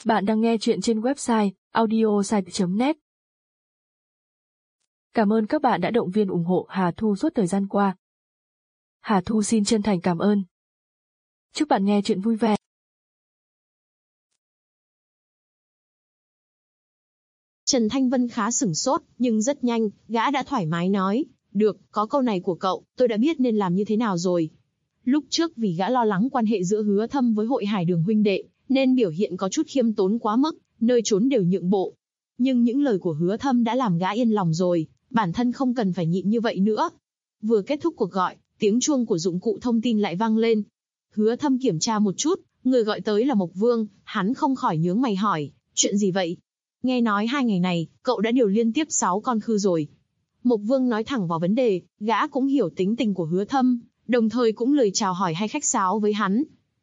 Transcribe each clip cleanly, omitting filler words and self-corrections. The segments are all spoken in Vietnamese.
Bạn đang nghe chuyện trên website audiosite.net. Cảm ơn các bạn đã động viên ủng hộ Hà Thu suốt thời gian qua. Hà Thu xin chân thành cảm ơn. Chúc bạn nghe chuyện vui vẻ. Trần Thanh Vân khá sửng sốt, nhưng rất nhanh, gã đã thoải mái nói, được, có câu này của cậu, tôi đã biết nên làm như thế nào rồi. Lúc trước vì gã lo lắng quan hệ giữa Hứa Thâm với Hội Hải Đường huynh đệ, nên biểu hiện có chút khiêm tốn quá mức, nơi trốn đều nhượng bộ. Nhưng những lời của Hứa Thâm đã làm gã yên lòng rồi, bản thân không cần phải nhịn như vậy nữa. Vừa kết thúc cuộc gọi, tiếng chuông của dụng cụ thông tin lại vang lên. Hứa Thâm kiểm tra một chút, người gọi tới là Mộc Vương, hắn không khỏi nhướng mày hỏi, chuyện gì vậy? Nghe nói 2 ngày này, cậu đã điều liên tiếp 6 con khư rồi. Mộc Vương nói thẳng vào vấn đề, gã cũng hiểu tính tình của Hứa Thâm, đồng thời cũng lười chào hỏi hay khách sáo với hắn.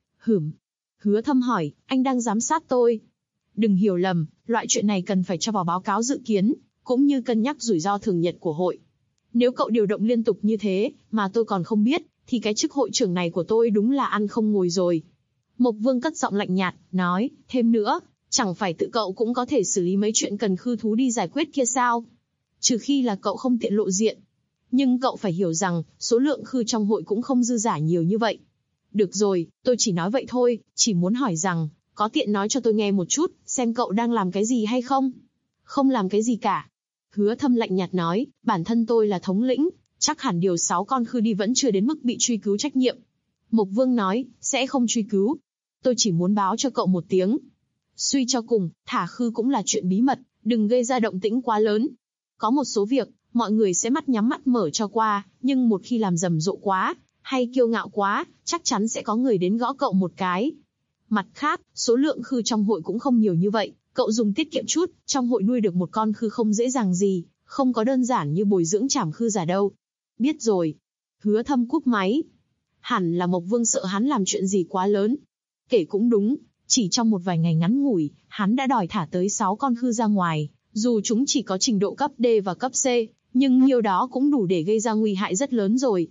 Hứa Thâm hỏi, anh đang giám sát tôi. Đừng hiểu lầm, loại chuyện này cần phải cho vào báo cáo dự kiến, cũng như cân nhắc rủi ro thường nhật của hội. Nếu cậu điều động liên tục như thế, mà tôi còn không biết, thì cái chức hội trưởng này của tôi đúng là ăn không ngồi rồi. Mộc Vương cất giọng lạnh nhạt, nói, thêm nữa, chẳng phải tự cậu cũng có thể xử lý mấy chuyện cần khư thú đi giải quyết kia sao? Trừ khi là cậu không tiện lộ diện. Nhưng cậu phải hiểu rằng, số lượng khư trong hội cũng không dư dả nhiều như vậy. Được rồi, tôi chỉ nói vậy thôi, chỉ muốn hỏi rằng, có tiện nói cho tôi nghe một chút, xem cậu đang làm cái gì hay không? Không làm cái gì cả. Hứa Thâm lạnh nhạt nói, bản thân tôi là thống lĩnh, chắc hẳn điều 6 con khư đi vẫn chưa đến mức bị truy cứu trách nhiệm. Mộc Vương nói, sẽ không truy cứu. Tôi chỉ muốn báo cho cậu một tiếng. Suy cho cùng, thả khư cũng là chuyện bí mật, đừng gây ra động tĩnh quá lớn. Có một số việc, mọi người sẽ mắt nhắm mắt mở cho qua, nhưng một khi làm rầm rộ quá, hay kiêu ngạo quá, chắc chắn sẽ có người đến gõ cậu một cái. Mặt khác, số lượng khư trong hội cũng không nhiều như vậy, cậu dùng tiết kiệm chút, trong hội nuôi được một con khư không dễ dàng gì, không có đơn giản như bồi dưỡng trảm khư giả đâu. Biết rồi. Hứa Thâm cúp máy. Hẳn là Mộc Vương sợ hắn làm chuyện gì quá lớn. Kể cũng đúng, chỉ trong một vài ngày ngắn ngủi, hắn đã đòi thả tới 6 con khư ra ngoài, dù chúng chỉ có trình độ cấp D và cấp C, nhưng nhiều đó cũng đủ để gây ra nguy hại rất lớn rồi.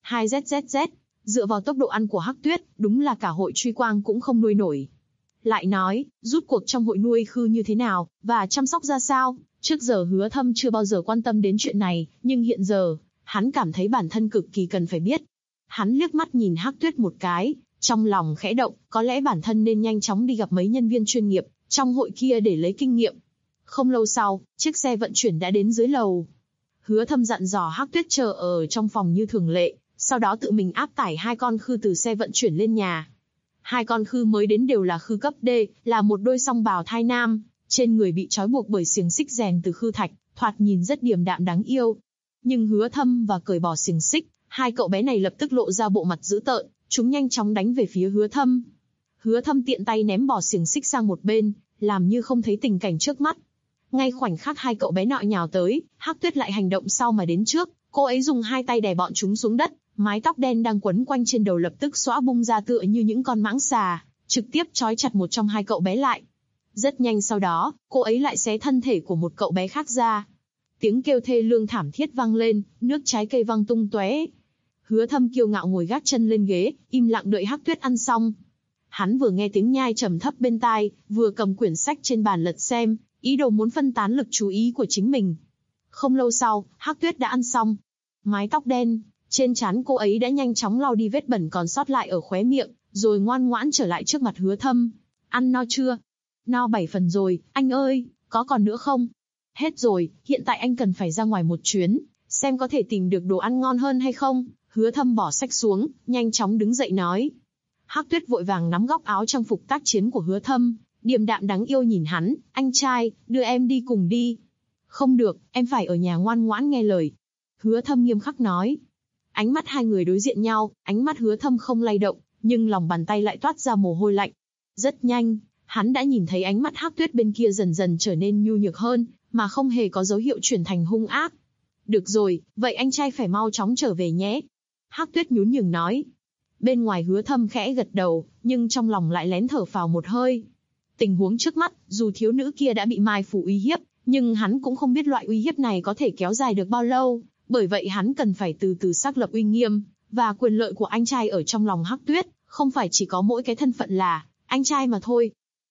2ZZZ, dựa vào tốc độ ăn của Hắc Tuyết, đúng là cả hội truy quang cũng không nuôi nổi. Lại nói, rút cuộc trong hội nuôi khư như thế nào, và chăm sóc ra sao, trước giờ Hứa Thâm chưa bao giờ quan tâm đến chuyện này, nhưng hiện giờ, hắn cảm thấy bản thân cực kỳ cần phải biết. Hắn liếc mắt nhìn Hắc Tuyết một cái, trong lòng khẽ động, có lẽ bản thân nên nhanh chóng đi gặp mấy nhân viên chuyên nghiệp, trong hội kia để lấy kinh nghiệm. Không lâu sau, chiếc xe vận chuyển đã đến dưới lầu. Hứa Thâm dặn dò Hắc Tuyết chờ ở trong phòng như thường lệ, sau đó tự mình áp tải 2 con khư từ xe vận chuyển lên nhà. 2 con khư mới đến đều là khư cấp D, là một đôi song bào thai nam, trên người bị trói buộc bởi xiềng xích rèn từ khư thạch, thoạt nhìn rất điềm đạm đáng yêu. Nhưng Hứa Thâm và cởi bỏ xiềng xích, 2 cậu bé này lập tức lộ ra bộ mặt dữ tợn, chúng nhanh chóng đánh về phía Hứa Thâm. Hứa Thâm tiện tay ném bỏ xiềng xích sang một bên, làm như không thấy tình cảnh trước mắt. Ngay khoảnh khắc 2 cậu bé nọ nhào tới, Hắc Tuyết lại hành động sau mà đến trước, cô ấy dùng 2 tay đè bọn chúng xuống đất, mái tóc đen đang quấn quanh trên đầu lập tức xõa bung ra tựa như những con mãng xà, trực tiếp trói chặt một trong 2 cậu bé lại. Rất nhanh sau đó, cô ấy lại xé thân thể của một cậu bé khác ra. Tiếng kêu thê lương thảm thiết vang lên, nước trái cây văng tung tóe. Hứa Thâm kiêu ngạo ngồi gác chân lên ghế, im lặng đợi Hắc Tuyết ăn xong. Hắn vừa nghe tiếng nhai trầm thấp bên tai, vừa cầm quyển sách trên bàn lật xem, ý đồ muốn phân tán lực chú ý của chính mình. Không lâu sau, Hắc Tuyết đã ăn xong. Mái tóc đen trên trán cô ấy đã nhanh chóng lau đi vết bẩn còn sót lại ở khóe miệng, rồi ngoan ngoãn trở lại trước mặt Hứa Thâm. Ăn no chưa? No 7 phần rồi, anh ơi, có còn nữa không? Hết rồi, hiện tại anh cần phải ra ngoài một chuyến, xem có thể tìm được đồ ăn ngon hơn hay không. Hứa Thâm bỏ sách xuống, nhanh chóng đứng dậy nói. Hắc Tuyết vội vàng nắm góc áo trang phục tác chiến của Hứa Thâm, điềm đạm đáng yêu nhìn hắn, anh trai, đưa em đi cùng đi. Không được, em phải ở nhà ngoan ngoãn nghe lời. Hứa Thâm nghiêm khắc nói. Ánh mắt hai người đối diện nhau, ánh mắt Hứa Thâm không lay động, nhưng lòng bàn tay lại toát ra mồ hôi lạnh. Rất nhanh, hắn đã nhìn thấy ánh mắt Hắc Tuyết bên kia dần dần trở nên nhu nhược hơn, mà không hề có dấu hiệu chuyển thành hung ác. Được rồi, vậy anh trai phải mau chóng trở về nhé. Hắc Tuyết nhún nhường nói. Bên ngoài Hứa Thâm khẽ gật đầu, nhưng trong lòng lại lén thở phào một hơi. Tình huống trước mắt, dù thiếu nữ kia đã bị Mai Phủ uy hiếp, nhưng hắn cũng không biết loại uy hiếp này có thể kéo dài được bao lâu, bởi vậy hắn cần phải từ từ xác lập uy nghiêm, và quyền lợi của anh trai ở trong lòng Hắc Tuyết, không phải chỉ có mỗi cái thân phận là anh trai mà thôi.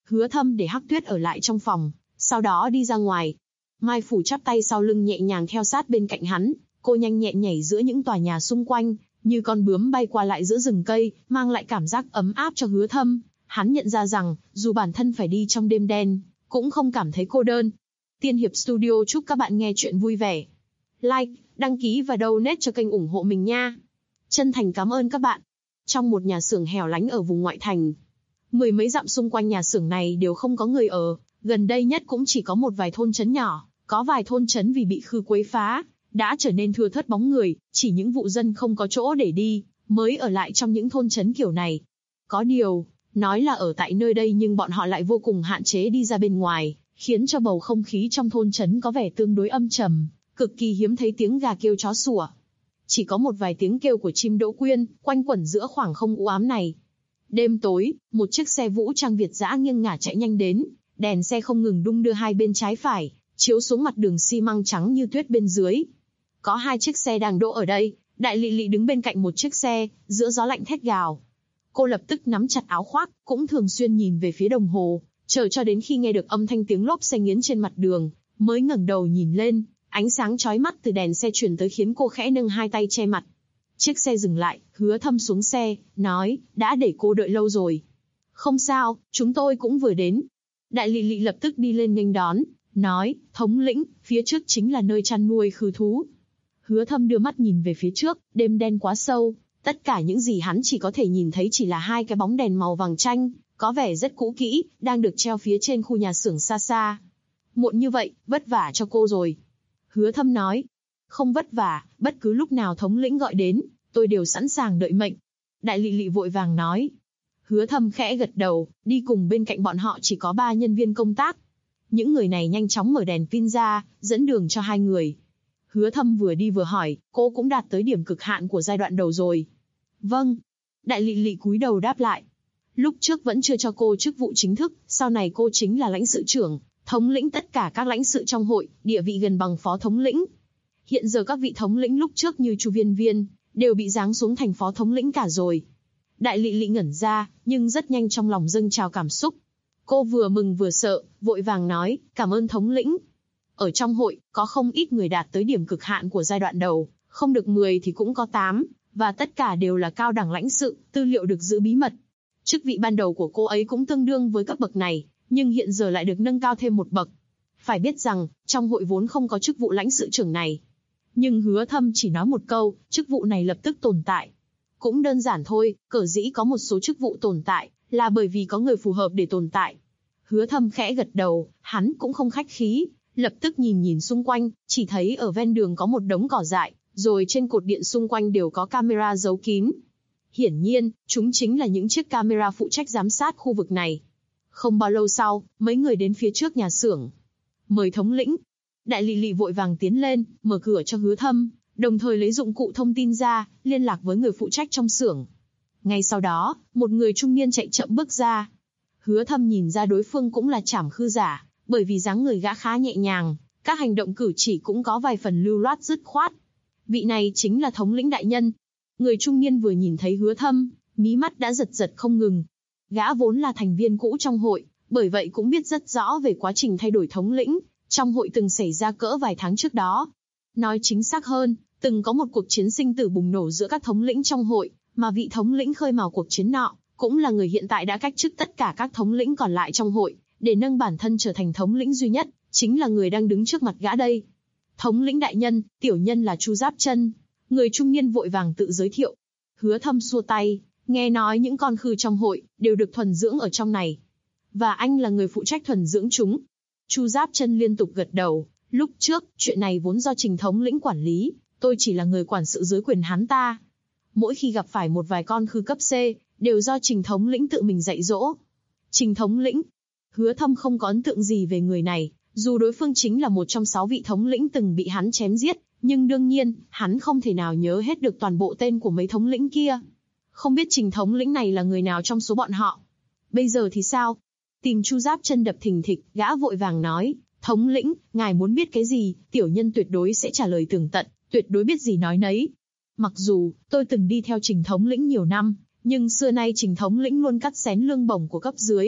Hứa Thâm để Hắc Tuyết ở lại trong phòng, sau đó đi ra ngoài. Mai Phủ chắp tay sau lưng nhẹ nhàng theo sát bên cạnh hắn, cô nhanh nhẹn nhảy giữa những tòa nhà xung quanh, như con bướm bay qua lại giữa rừng cây, mang lại cảm giác ấm áp cho Hứa Thâm. Hắn nhận ra rằng, dù bản thân phải đi trong đêm đen, cũng không cảm thấy cô đơn. Tiên Hiệp Studio chúc các bạn nghe chuyện vui vẻ. Like, đăng ký và donate cho kênh ủng hộ mình nha. Chân thành cảm ơn các bạn. Trong một nhà xưởng hẻo lánh ở vùng ngoại thành, 10 mấy dặm xung quanh nhà xưởng này đều không có người ở, gần đây nhất cũng chỉ có một vài thôn trấn nhỏ, có vài thôn trấn vì bị khư quấy phá, đã trở nên thưa thớt bóng người, chỉ những vụ dân không có chỗ để đi, mới ở lại trong những thôn trấn kiểu này. Có điều, nói là ở tại nơi đây nhưng bọn họ lại vô cùng hạn chế đi ra bên ngoài, khiến cho bầu không khí trong thôn trấn có vẻ tương đối âm trầm, cực kỳ hiếm thấy tiếng gà kêu chó sủa. Chỉ có một vài tiếng kêu của chim đỗ quyên, quanh quẩn giữa khoảng không u ám này. Đêm tối, một chiếc xe vũ trang Việt dã nghiêng ngả chạy nhanh đến, đèn xe không ngừng đung đưa hai bên trái phải, chiếu xuống mặt đường xi măng trắng như tuyết bên dưới. Có 2 chiếc xe đang đỗ ở đây, Đại Lị Lị đứng bên cạnh một chiếc xe, giữa gió lạnh thét gào. Cô lập tức nắm chặt áo khoác, cũng thường xuyên nhìn về phía đồng hồ, chờ cho đến khi nghe được âm thanh tiếng lốp xe nghiến trên mặt đường, mới ngẩng đầu nhìn lên, ánh sáng chói mắt từ đèn xe truyền tới khiến cô khẽ nâng hai tay che mặt. Chiếc xe dừng lại, Hứa Thâm xuống xe, nói, đã để cô đợi lâu rồi. Không sao, chúng tôi cũng vừa đến. Đại Lị Lị lập tức đi lên nghênh đón, nói, thống lĩnh, phía trước chính là nơi chăn nuôi khư thú. Hứa Thâm đưa mắt nhìn về phía trước, đêm đen quá sâu, tất cả những gì hắn chỉ có thể nhìn thấy chỉ là 2 cái bóng đèn màu vàng chanh, có vẻ rất cũ kỹ, đang được treo phía trên khu nhà xưởng xa xa. Muộn như vậy, vất vả cho cô rồi. Hứa Thâm nói, không vất vả, bất cứ lúc nào thống lĩnh gọi đến, tôi đều sẵn sàng đợi mệnh. Đại Lị Lị vội vàng nói. Hứa Thâm khẽ gật đầu, đi cùng bên cạnh bọn họ chỉ có 3 nhân viên công tác. Những người này nhanh chóng mở đèn pin ra, dẫn đường cho 2 người. Hứa Thâm vừa đi vừa hỏi, cô cũng đạt tới điểm cực hạn của giai đoạn đầu rồi. Vâng. Đại Lị Lị cúi đầu đáp lại. Lúc trước vẫn chưa cho cô chức vụ chính thức, sau này cô chính là lãnh sự trưởng, thống lĩnh tất cả các lãnh sự trong hội, địa vị gần bằng phó thống lĩnh. Hiện giờ các vị thống lĩnh lúc trước như Chu Viên Viên, đều bị giáng xuống thành phó thống lĩnh cả rồi. Đại Lị Lị ngẩn ra, nhưng rất nhanh trong lòng dâng trào cảm xúc. Cô vừa mừng vừa sợ, vội vàng nói, cảm ơn thống lĩnh. Ở trong hội, có không ít người đạt tới điểm cực hạn của giai đoạn đầu, không được 10 thì cũng có 8, và tất cả đều là cao đẳng lãnh sự, tư liệu được giữ bí mật. Chức vị ban đầu của cô ấy cũng tương đương với cấp bậc này, nhưng hiện giờ lại được nâng cao thêm một bậc. Phải biết rằng, trong hội vốn không có chức vụ lãnh sự trưởng này. Nhưng Hứa Thâm chỉ nói một câu, chức vụ này lập tức tồn tại. Cũng đơn giản thôi, cờ dĩ có một số chức vụ tồn tại, là bởi vì có người phù hợp để tồn tại. Hứa Thâm khẽ gật đầu, hắn cũng không khách khí, lập tức nhìn xung quanh, chỉ thấy ở ven đường có một đống cỏ dại, rồi trên cột điện xung quanh đều có camera giấu kín. Hiển nhiên, chúng chính là những chiếc camera phụ trách giám sát khu vực này. Không bao lâu sau, mấy người đến phía trước nhà xưởng. Mời thống lĩnh. Đại Lị Lị vội vàng tiến lên, mở cửa cho Hứa Thâm, đồng thời lấy dụng cụ thông tin ra, liên lạc với người phụ trách trong xưởng. Ngay sau đó, một người trung niên chạy chậm bước ra. Hứa Thâm nhìn ra đối phương cũng là trảm khư giả, bởi vì dáng người gã khá nhẹ nhàng, các hành động cử chỉ cũng có vài phần lưu loát dứt khoát. Vị này chính là thống lĩnh đại nhân. Người trung niên vừa nhìn thấy Hứa Thâm, mí mắt đã giật giật không ngừng. Gã vốn là thành viên cũ trong hội, bởi vậy cũng biết rất rõ về quá trình thay đổi thống lĩnh, trong hội từng xảy ra cỡ vài tháng trước đó. Nói chính xác hơn, từng có một cuộc chiến sinh tử bùng nổ giữa các thống lĩnh trong hội, mà vị thống lĩnh khơi mào cuộc chiến nọ, cũng là người hiện tại đã cách chức tất cả các thống lĩnh còn lại trong hội, để nâng bản thân trở thành thống lĩnh duy nhất, chính là người đang đứng trước mặt gã đây. Thống lĩnh đại nhân, tiểu nhân là Chu Giáp Chân. Người trung niên vội vàng tự giới thiệu. Hứa Thâm xua tay, nghe nói những con khư trong hội, đều được thuần dưỡng ở trong này. Và anh là người phụ trách thuần dưỡng chúng. Chu Giáp Chân liên tục gật đầu, lúc trước, chuyện này vốn do Trình thống lĩnh quản lý, tôi chỉ là người quản sự dưới quyền hắn ta. Mỗi khi gặp phải một vài con khư cấp C, đều do Trình thống lĩnh tự mình dạy dỗ. Trình thống lĩnh. Hứa Thâm không có ấn tượng gì về người này, dù đối phương chính là một trong 6 vị thống lĩnh từng bị hắn chém giết, nhưng đương nhiên, hắn không thể nào nhớ hết được toàn bộ tên của mấy thống lĩnh kia. Không biết Trình thống lĩnh này là người nào trong số bọn họ. Bây giờ thì sao? Tìm Chu Giáp Chân đập thình thịch, gã vội vàng nói, thống lĩnh, ngài muốn biết cái gì, tiểu nhân tuyệt đối sẽ trả lời tường tận, tuyệt đối biết gì nói nấy. Mặc dù, tôi từng đi theo Trình thống lĩnh nhiều năm, nhưng xưa nay Trình thống lĩnh luôn cắt xén lương bổng của cấp dưới,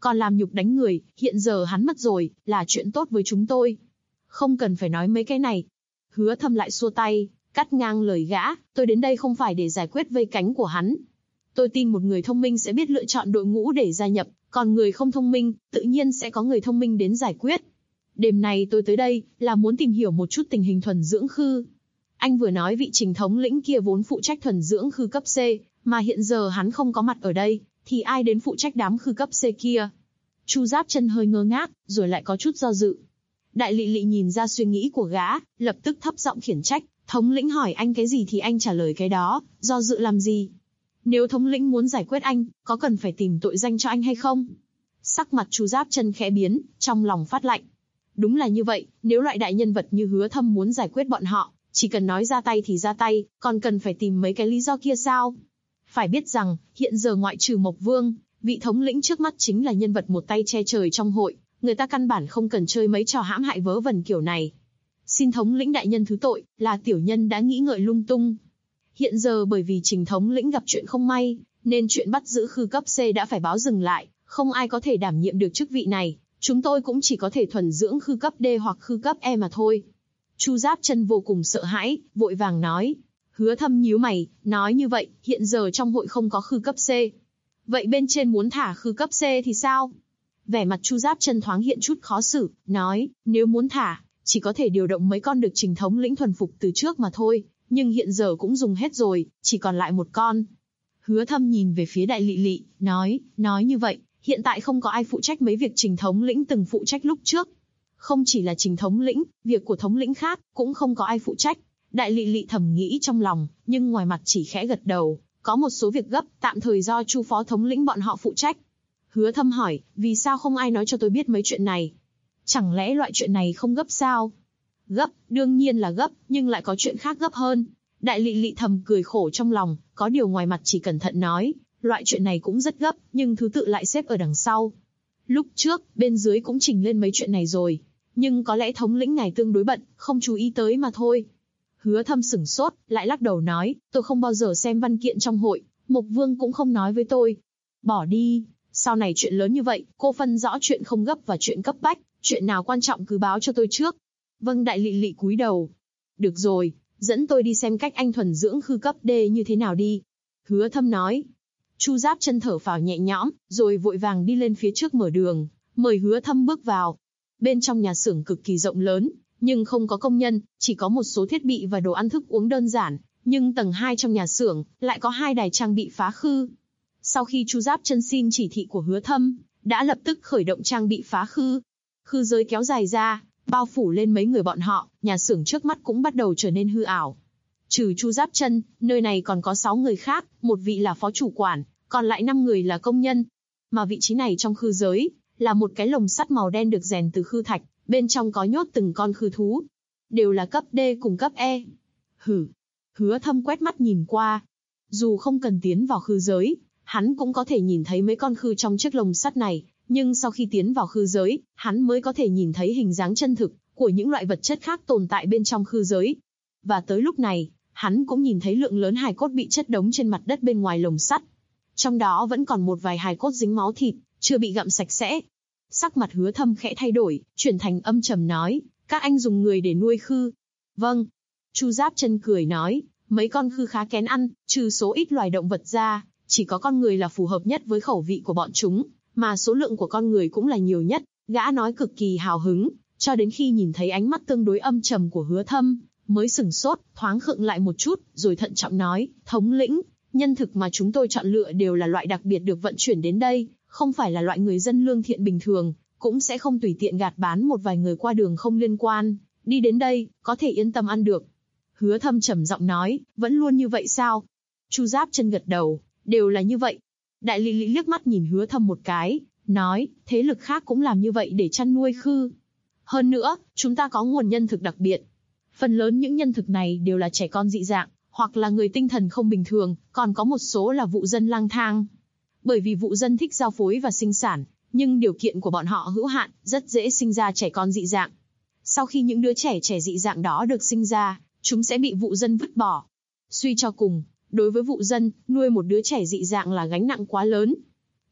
còn làm nhục đánh người, hiện giờ hắn mất rồi, là chuyện tốt với chúng tôi. Không cần phải nói mấy cái này. Hứa Thâm lại xua tay, cắt ngang lời gã, tôi đến đây không phải để giải quyết vây cánh của hắn. Tôi tin một người thông minh sẽ biết lựa chọn đội ngũ để gia nhập, còn người không thông minh, tự nhiên sẽ có người thông minh đến giải quyết. Đêm nay tôi tới đây, là muốn tìm hiểu một chút tình hình thuần dưỡng khư. Anh vừa nói vị Trình thống lĩnh kia vốn phụ trách thuần dưỡng khư cấp C, mà hiện giờ hắn không có mặt ở đây, thì ai đến phụ trách đám khư cấp C kia? Chu Giáp Chân hơi ngơ ngác, rồi lại có chút do dự. Đại Lị Lị nhìn ra suy nghĩ của gã, lập tức thấp giọng khiển trách, thống lĩnh hỏi anh cái gì thì anh trả lời cái đó, do dự làm gì? Nếu thống lĩnh muốn giải quyết anh, có cần phải tìm tội danh cho anh hay không? Sắc mặt Chu Giáp Chân khẽ biến, trong lòng phát lạnh. Đúng là như vậy, nếu loại đại nhân vật như Hứa Thâm muốn giải quyết bọn họ, chỉ cần nói ra tay thì ra tay, còn cần phải tìm mấy cái lý do kia sao? Phải biết rằng, hiện giờ ngoại trừ Mộc Vương, vị thống lĩnh trước mắt chính là nhân vật một tay che trời trong hội, người ta căn bản không cần chơi mấy trò hãm hại vớ vẩn kiểu này. Xin thống lĩnh đại nhân thứ tội, là tiểu nhân đã nghĩ ngợi lung tung. Hiện giờ bởi vì Trình thống lĩnh gặp chuyện không may, nên chuyện bắt giữ khư cấp C đã phải báo dừng lại, không ai có thể đảm nhiệm được chức vị này, chúng tôi cũng chỉ có thể thuần dưỡng khư cấp D hoặc khư cấp E mà thôi. Chu Giáp Chân vô cùng sợ hãi, vội vàng nói. Hứa Thâm nhíu mày, nói như vậy, hiện giờ trong hội không có khư cấp C. Vậy bên trên muốn thả khư cấp C thì sao? Vẻ mặt Chu Giáp Chân thoáng hiện chút khó xử, nói, nếu muốn thả, chỉ có thể điều động mấy con được Trình thống lĩnh thuần phục từ trước mà thôi, nhưng hiện giờ cũng dùng hết rồi, chỉ còn lại một con. Hứa Thâm nhìn về phía Đại Lị Lị, nói như vậy, hiện tại không có ai phụ trách mấy việc Trình thống lĩnh từng phụ trách lúc trước. Không chỉ là Trình thống lĩnh, việc của thống lĩnh khác, cũng không có ai phụ trách. Đại Lị Lị thầm nghĩ trong lòng, nhưng ngoài mặt chỉ khẽ gật đầu, có một số việc gấp, tạm thời do Chu phó thống lĩnh bọn họ phụ trách. Hứa Thâm hỏi, vì sao không ai nói cho tôi biết mấy chuyện này? Chẳng lẽ loại chuyện này không gấp sao? Gấp, đương nhiên là gấp, nhưng lại có chuyện khác gấp hơn. Đại Lị Lị thầm cười khổ trong lòng, có điều ngoài mặt chỉ cẩn thận nói, loại chuyện này cũng rất gấp, nhưng thứ tự lại xếp ở đằng sau. Lúc trước, bên dưới cũng trình lên mấy chuyện này rồi, nhưng có lẽ thống lĩnh ngài tương đối bận, không chú ý tới mà thôi. Hứa Thâm sửng sốt, lại lắc đầu nói, tôi không bao giờ xem văn kiện trong hội, Mộc Vương cũng không nói với tôi. Bỏ đi, sau này chuyện lớn như vậy, cô phân rõ chuyện không gấp và chuyện cấp bách, chuyện nào quan trọng cứ báo cho tôi trước. Vâng. Đại Lị Lị cúi đầu. Được rồi, dẫn tôi đi xem cách anh thuần dưỡng khư cấp D như thế nào đi. Hứa Thâm nói. Chu Giáp Chân thở phào nhẹ nhõm, rồi vội vàng đi lên phía trước mở đường, mời Hứa Thâm bước vào. Bên trong nhà xưởng cực kỳ rộng lớn, nhưng không có công nhân, chỉ có một số thiết bị và đồ ăn thức uống đơn giản, nhưng tầng 2 trong nhà xưởng lại có 2 đài trang bị phá khư. Sau khi Chu Giáp Chân xin chỉ thị của Hứa Thâm, đã lập tức khởi động trang bị phá khư. Khư giới kéo dài ra, bao phủ lên mấy người bọn họ, nhà xưởng trước mắt cũng bắt đầu trở nên hư ảo. Trừ Chu Giáp Chân, nơi này còn có 6 người khác, một vị là phó chủ quản, còn lại 5 người là công nhân. Mà vị trí này trong khư giới, là một cái lồng sắt màu đen được rèn từ khư thạch, bên trong có nhốt từng con khư thú. Đều là cấp D cùng cấp E. Hứa Thâm quét mắt nhìn qua. Dù không cần tiến vào khư giới, hắn cũng có thể nhìn thấy mấy con khư trong chiếc lồng sắt này, nhưng sau khi tiến vào khư giới, hắn mới có thể nhìn thấy hình dáng chân thực của những loại vật chất khác tồn tại bên trong khư giới. Và tới lúc này, hắn cũng nhìn thấy lượng lớn hài cốt bị chất đống trên mặt đất bên ngoài lồng sắt. Trong đó vẫn còn một vài hài cốt dính máu thịt, chưa bị gặm sạch sẽ. Sắc mặt Hứa Thâm khẽ thay đổi, chuyển thành âm trầm nói, các anh dùng người để nuôi khư. Vâng. Chu Giáp Chân cười nói, mấy con khư khá kén ăn, trừ số ít loài động vật ra, chỉ có con người là phù hợp nhất với khẩu vị của bọn chúng, mà số lượng của con người cũng là nhiều nhất. Gã nói cực kỳ hào hứng, cho đến khi nhìn thấy ánh mắt tương đối âm trầm của Hứa Thâm, mới sửng sốt, thoáng khựng lại một chút, rồi thận trọng nói, thống lĩnh, nhân thực mà chúng tôi chọn lựa đều là loại đặc biệt được vận chuyển đến đây, không phải là loại người dân lương thiện bình thường, cũng sẽ không tùy tiện gạt bán một vài người qua đường không liên quan, đi đến đây, có thể yên tâm ăn được. Hứa Thâm trầm giọng nói, vẫn luôn như vậy sao? Chu Giáp Chân gật đầu, đều là như vậy. Đại Lị Lị liếc mắt nhìn Hứa Thâm một cái, nói, thế lực khác cũng làm như vậy để chăn nuôi khư. Hơn nữa, chúng ta có nguồn nhân thực đặc biệt. Phần lớn những nhân thực này đều là trẻ con dị dạng, hoặc là người tinh thần không bình thường, còn có một số là vụ dân lang thang. Bởi vì vụ dân thích giao phối và sinh sản, nhưng điều kiện của bọn họ hữu hạn, rất dễ sinh ra trẻ con dị dạng. Sau khi những đứa trẻ dị dạng đó được sinh ra, chúng sẽ bị vụ dân vứt bỏ. Suy cho cùng, đối với vụ dân, nuôi một đứa trẻ dị dạng là gánh nặng quá lớn.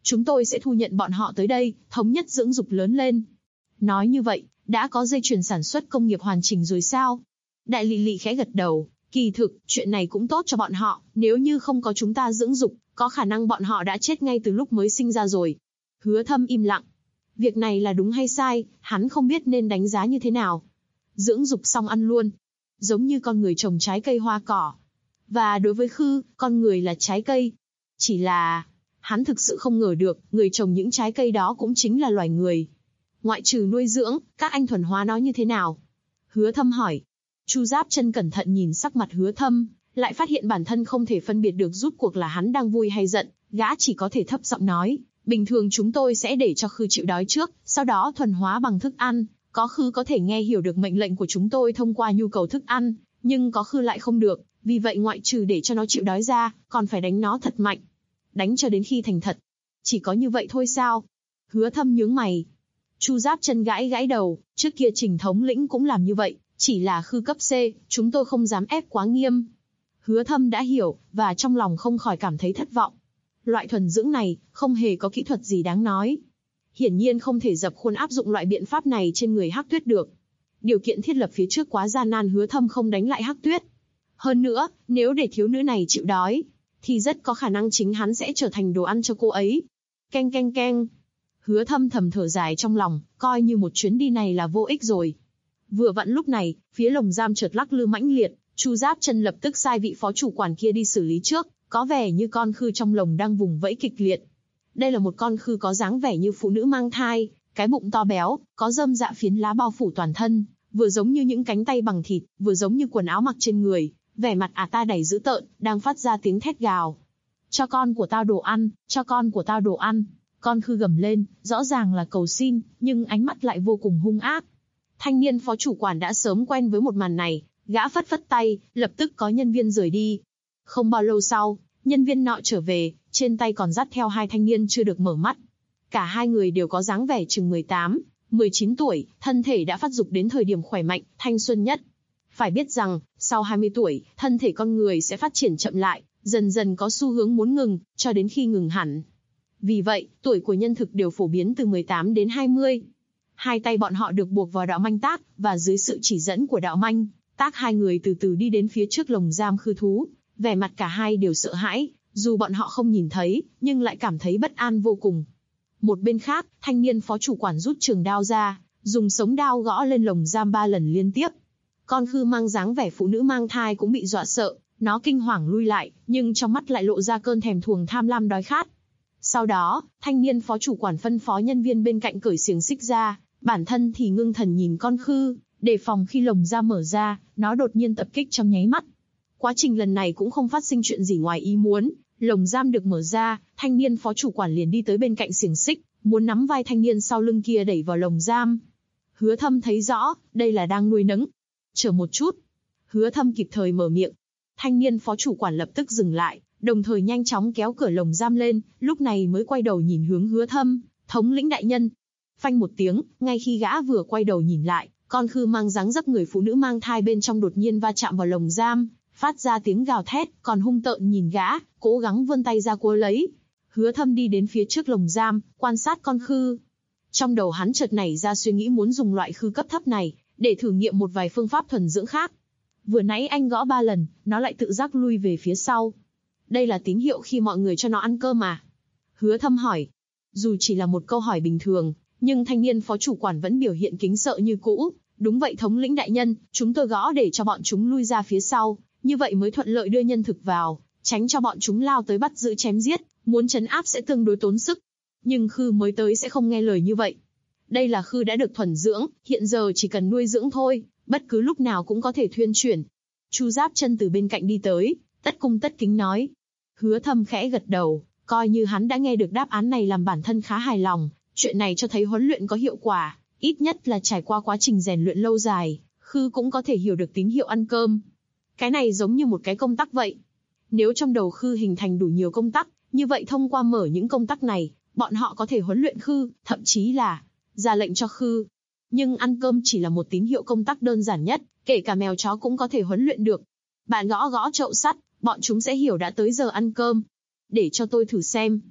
Chúng tôi sẽ thu nhận bọn họ tới đây, thống nhất dưỡng dục lớn lên. Nói như vậy, đã có dây chuyền sản xuất công nghiệp hoàn chỉnh rồi sao? Đại Lị Lị khẽ gật đầu, kỳ thực, chuyện này cũng tốt cho bọn họ, nếu như không có chúng ta dưỡng dục, có khả năng bọn họ đã chết ngay từ lúc mới sinh ra rồi. Hứa Thâm im lặng. Việc này là đúng hay sai, hắn không biết nên đánh giá như thế nào. Dưỡng dục xong ăn luôn. Giống như con người trồng trái cây hoa cỏ. Và đối với Khư, con người là trái cây. Chỉ là, hắn thực sự không ngờ được, người trồng những trái cây đó cũng chính là loài người. Ngoại trừ nuôi dưỡng, các anh thuần hóa nó như thế nào? Hứa Thâm hỏi. Chu Giáp Chân cẩn thận nhìn sắc mặt Hứa Thâm, lại phát hiện bản thân không thể phân biệt được rút cuộc là hắn đang vui hay giận, gã chỉ có thể thấp giọng nói, bình thường chúng tôi sẽ để cho Khư chịu đói trước, sau đó thuần hóa bằng thức ăn, có Khư có thể nghe hiểu được mệnh lệnh của chúng tôi thông qua nhu cầu thức ăn, nhưng có Khư lại không được, vì vậy ngoại trừ để cho nó chịu đói ra, còn phải đánh nó thật mạnh. Đánh cho đến khi thành thật. Chỉ có như vậy thôi sao? Hứa Thâm nhướng mày. Chu Giáp Chân gãi gãi đầu, trước kia Trình thống lĩnh cũng làm như vậy, chỉ là Khư cấp C, chúng tôi không dám ép quá nghiêm. Hứa Thâm đã hiểu, và trong lòng không khỏi cảm thấy thất vọng. Loại thuần dưỡng này, không hề có kỹ thuật gì đáng nói. Hiển nhiên không thể dập khuôn áp dụng loại biện pháp này trên người Hắc Tuyết được. Điều kiện thiết lập phía trước quá gian nan, Hứa Thâm không đánh lại Hắc Tuyết. Hơn nữa, nếu để thiếu nữ này chịu đói, thì rất có khả năng chính hắn sẽ trở thành đồ ăn cho cô ấy. Keng keng keng. Hứa Thâm thầm thở dài trong lòng, coi như một chuyến đi này là vô ích rồi. Vừa vặn lúc này, phía lồng giam chợt lắc lư mãnh liệt, Chu Giáp Chân lập tức sai vị phó chủ quản kia đi xử lý trước, có vẻ như con Khư trong lồng đang vùng vẫy kịch liệt. Đây là một con Khư có dáng vẻ như phụ nữ mang thai, cái bụng to béo, có rơm dạ phiến lá bao phủ toàn thân, vừa giống như những cánh tay bằng thịt, vừa giống như quần áo mặc trên người, vẻ mặt ta đầy dữ tợn, đang phát ra tiếng thét gào. Cho con của tao đồ ăn, cho con của tao đồ ăn. Con Khư gầm lên, rõ ràng là cầu xin, nhưng ánh mắt lại vô cùng hung ác. Thanh niên phó chủ quản đã sớm quen với một màn này, gã phất phất tay, lập tức có nhân viên rời đi. Không bao lâu sau, nhân viên nọ trở về, trên tay còn dắt theo hai thanh niên chưa được mở mắt. Cả hai người đều có dáng vẻ chừng 18, 19 tuổi, thân thể đã phát dục đến thời điểm khỏe mạnh, thanh xuân nhất. Phải biết rằng, sau 20 tuổi, thân thể con người sẽ phát triển chậm lại, dần dần có xu hướng muốn ngừng, cho đến khi ngừng hẳn. Vì vậy, tuổi của nhân thực đều phổ biến từ 18 đến 20. Hai tay bọn họ được buộc vào đạo manh tác, và dưới sự chỉ dẫn của đạo manh tác, hai người từ từ đi đến phía trước lồng giam Khư thú. Vẻ mặt cả hai đều sợ hãi, dù bọn họ không nhìn thấy, nhưng lại cảm thấy bất an vô cùng. Một bên khác, thanh niên phó chủ quản rút trường đao ra, dùng sống đao gõ lên lồng giam 3 lần liên tiếp. Con Khư mang dáng vẻ phụ nữ mang thai cũng bị dọa sợ, nó kinh hoàng lui lại, nhưng trong mắt lại lộ ra cơn thèm thuồng tham lam đói khát. Sau đó, thanh niên phó chủ quản phân phó nhân viên bên cạnh cởi xiềng xích ra, bản thân thì ngưng thần nhìn con Khư, đề phòng khi lồng giam mở ra, nó đột nhiên tập kích trong nháy mắt. Quá trình lần này cũng không phát sinh chuyện gì ngoài ý muốn, lồng giam được mở ra, thanh niên phó chủ quản liền đi tới bên cạnh xiềng xích, muốn nắm vai thanh niên sau lưng kia đẩy vào lồng giam. Hứa Thâm thấy rõ, đây là đang nuôi nấng. Chờ một chút. Hứa Thâm kịp thời mở miệng. Thanh niên phó chủ quản lập tức dừng lại, đồng thời nhanh chóng kéo cửa lồng giam lên, lúc này mới quay đầu nhìn hướng Hứa Thâm, thống lĩnh đại nhân. Phanh một tiếng, ngay khi gã vừa quay đầu nhìn lại, con Khư mang dáng dấp người phụ nữ mang thai bên trong đột nhiên va chạm vào lồng giam, phát ra tiếng gào thét, còn hung tợn nhìn gã, cố gắng vươn tay ra cua lấy. Hứa Thâm đi đến phía trước lồng giam, quan sát con Khư. Trong đầu hắn chợt nảy ra suy nghĩ muốn dùng loại Khư cấp thấp này, để thử nghiệm một vài phương pháp thuần dưỡng khác. Vừa nãy anh gõ 3 lần, nó lại tự giác lui về phía sau. Đây là tín hiệu khi mọi người cho nó ăn cơm mà. Hứa Thâm hỏi. Dù chỉ là một câu hỏi bình thường, nhưng thanh niên phó chủ quản vẫn biểu hiện kính sợ như cũ. Đúng vậy thống lĩnh đại nhân, chúng tôi gõ để cho bọn chúng lui ra phía sau, như vậy mới thuận lợi đưa nhân thực vào, tránh cho bọn chúng lao tới bắt giữ chém giết, muốn trấn áp sẽ tương đối tốn sức. Nhưng Khư mới tới sẽ không nghe lời như vậy. Đây là Khư đã được thuần dưỡng, hiện giờ chỉ cần nuôi dưỡng thôi, bất cứ lúc nào cũng có thể thuyên chuyển. Chu Giáp Chân từ bên cạnh đi tới, tất cung tất kính nói. Hứa Thâm khẽ gật đầu, coi như hắn đã nghe được đáp án này làm bản thân khá hài lòng, chuyện này cho thấy huấn luyện có hiệu quả, ít nhất là trải qua quá trình rèn luyện lâu dài, Khư cũng có thể hiểu được tín hiệu ăn cơm. Cái này giống như một cái công tắc vậy. Nếu trong đầu Khư hình thành đủ nhiều công tắc, như vậy thông qua mở những công tắc này, bọn họ có thể huấn luyện Khư, thậm chí là ra lệnh cho Khư. Nhưng ăn cơm chỉ là một tín hiệu công tắc đơn giản nhất, kể cả mèo chó cũng có thể huấn luyện được. Bạn gõ gõ chậu sắt, bọn chúng sẽ hiểu đã tới giờ ăn cơm. Để cho tôi thử xem.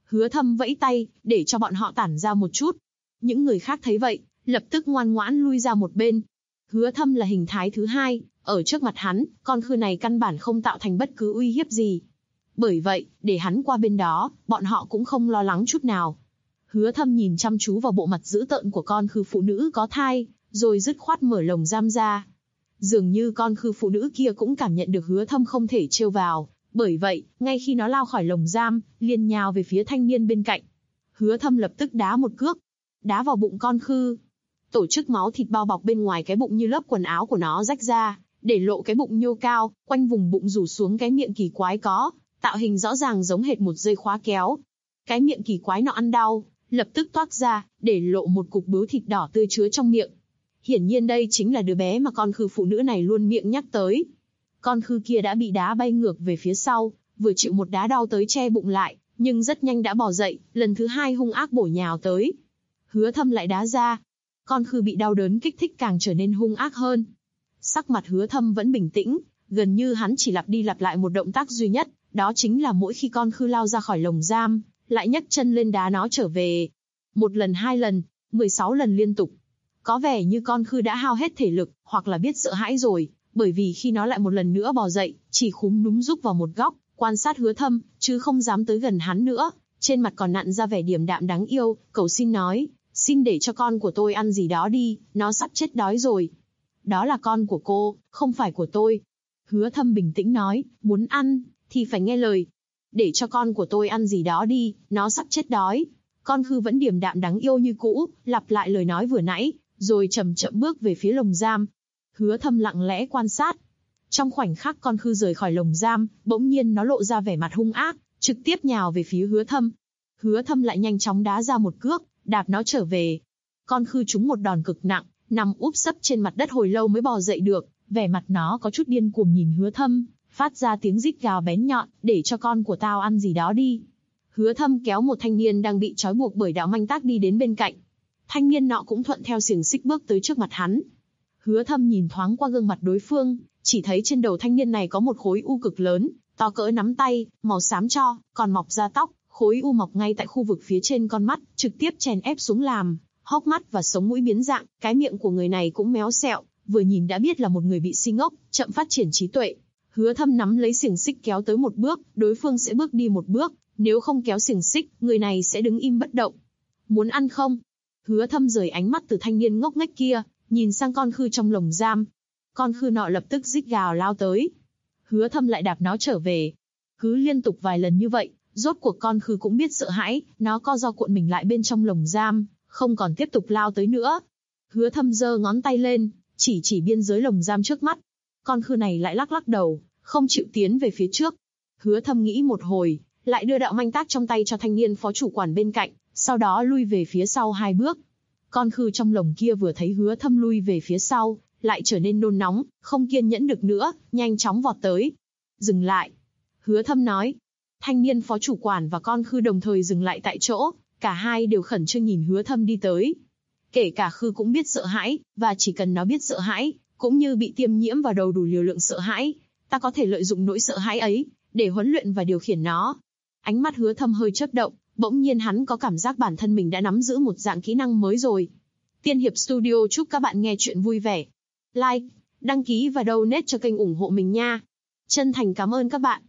Hứa Thâm vẫy tay, để cho bọn họ tản ra một chút. Những người khác thấy vậy, lập tức ngoan ngoãn lui ra một bên. Hứa Thâm là hình thái thứ hai, ở trước mặt hắn, con khư này căn bản không tạo thành bất cứ uy hiếp gì. Bởi vậy, để hắn qua bên đó, bọn họ cũng không lo lắng chút nào. Hứa Thâm nhìn chăm chú vào bộ mặt dữ tợn của con khư phụ nữ có thai, rồi dứt khoát mở lồng giam ra. Dường như con khư phụ nữ kia cũng cảm nhận được Hứa Thâm không thể trêu vào, bởi vậy, ngay khi nó lao khỏi lồng giam, liền nhào về phía thanh niên bên cạnh. Hứa Thâm lập tức đá một cước, đá vào bụng con khư. Tổ chức máu thịt bao bọc bên ngoài cái bụng như lớp quần áo của nó rách ra, để lộ cái bụng nhô cao, quanh vùng bụng rủ xuống cái miệng kỳ quái có, tạo hình rõ ràng giống hệt một dây khóa kéo. Cái miệng kỳ quái nọ ăn đau, lập tức toát ra, để lộ một cục bướu thịt đỏ tươi chứa trong miệng. Hiển nhiên đây chính là đứa bé mà con khư phụ nữ này luôn miệng nhắc tới. Con khư kia đã bị đá bay ngược về phía sau, vừa chịu một đá đau tới che bụng lại, nhưng rất nhanh đã bò dậy, lần thứ hai hung ác bổ nhào tới. Hứa Thâm lại đá ra. Con khư bị đau đớn kích thích càng trở nên hung ác hơn. Sắc mặt Hứa Thâm vẫn bình tĩnh, gần như hắn chỉ lặp đi lặp lại một động tác duy nhất, đó chính là mỗi khi con khư lao ra khỏi lồng giam, lại nhấc chân lên đá nó trở về. Một lần, hai lần, 16 lần liên tục. Có vẻ như con khư đã hao hết thể lực, hoặc là biết sợ hãi rồi, bởi vì khi nó lại một lần nữa bò dậy, chỉ khúm núm rúc vào một góc, quan sát Hứa Thâm, chứ không dám tới gần hắn nữa, trên mặt còn nặn ra vẻ điềm đạm đáng yêu, cầu xin nói, xin để cho con của tôi ăn gì đó đi, nó sắp chết đói rồi. Đó là con của cô, không phải của tôi. Hứa Thâm bình tĩnh nói, muốn ăn, thì phải nghe lời. Để cho con của tôi ăn gì đó đi, nó sắp chết đói. Con khư vẫn điềm đạm đáng yêu như cũ, lặp lại lời nói vừa nãy, rồi chậm chậm bước về phía lồng giam. Hứa Thâm lặng lẽ quan sát. Trong khoảnh khắc con khư rời khỏi lồng giam, bỗng nhiên nó lộ ra vẻ mặt hung ác, trực tiếp nhào về phía Hứa Thâm. Hứa Thâm lại nhanh chóng đá ra một cước, đạp nó trở về. Con khư trúng một đòn cực nặng, nằm úp sấp trên mặt đất hồi lâu mới bò dậy được, vẻ mặt nó có chút điên cuồng nhìn Hứa Thâm, phát ra tiếng rít gào bén nhọn, để cho con của tao ăn gì đó đi. Hứa Thâm kéo một thanh niên đang bị trói buộc bởi đạo manh tác đi đến bên cạnh. Thanh niên nọ cũng thuận theo xiềng xích bước tới trước mặt hắn. Hứa Thâm nhìn thoáng qua gương mặt đối phương, chỉ thấy trên đầu thanh niên này có một khối u cực lớn, to cỡ nắm tay, màu xám tro, còn mọc ra tóc, khối u mọc ngay tại khu vực phía trên con mắt, trực tiếp chèn ép xuống làm, hốc mắt và sống mũi biến dạng, cái miệng của người này cũng méo sẹo, vừa nhìn đã biết là một người bị si ngốc, chậm phát triển trí tuệ. Hứa Thâm nắm lấy xiềng xích kéo tới một bước, đối phương sẽ bước đi một bước, nếu không kéo xiềng xích, người này sẽ đứng im bất động. Muốn ăn không? Hứa Thâm rời ánh mắt từ thanh niên ngốc nghếch kia, nhìn sang con khư trong lồng giam. Con khư nọ lập tức rít gào lao tới. Hứa Thâm lại đạp nó trở về. Cứ liên tục vài lần như vậy, rốt cuộc con khư cũng biết sợ hãi, nó co ro cuộn mình lại bên trong lồng giam, không còn tiếp tục lao tới nữa. Hứa Thâm giơ ngón tay lên, chỉ biên giới lồng giam trước mắt. Con khư này lại lắc lắc đầu, không chịu tiến về phía trước. Hứa Thâm nghĩ một hồi, lại đưa đạo manh tác trong tay cho thanh niên phó chủ quản bên cạnh, sau đó lui về phía sau 2 bước. Con khư trong lồng kia vừa thấy Hứa Thâm lui về phía sau, lại trở nên nôn nóng, không kiên nhẫn được nữa, nhanh chóng vọt tới. Dừng lại. Hứa Thâm nói. Thanh niên phó chủ quản và con khư đồng thời dừng lại tại chỗ, cả hai đều khẩn trương nhìn Hứa Thâm đi tới. Kể cả khư cũng biết sợ hãi, và chỉ cần nó biết sợ hãi, cũng như bị tiêm nhiễm vào đầu đủ liều lượng sợ hãi, ta có thể lợi dụng nỗi sợ hãi ấy, để huấn luyện và điều khiển nó. Ánh mắt Hứa Thâm hơi chớp động, bỗng nhiên hắn có cảm giác bản thân mình đã nắm giữ một dạng kỹ năng mới rồi. Tiên Hiệp Studio chúc các bạn nghe chuyện vui vẻ. Like, đăng ký và donate cho kênh ủng hộ mình nha. Chân thành cảm ơn các bạn.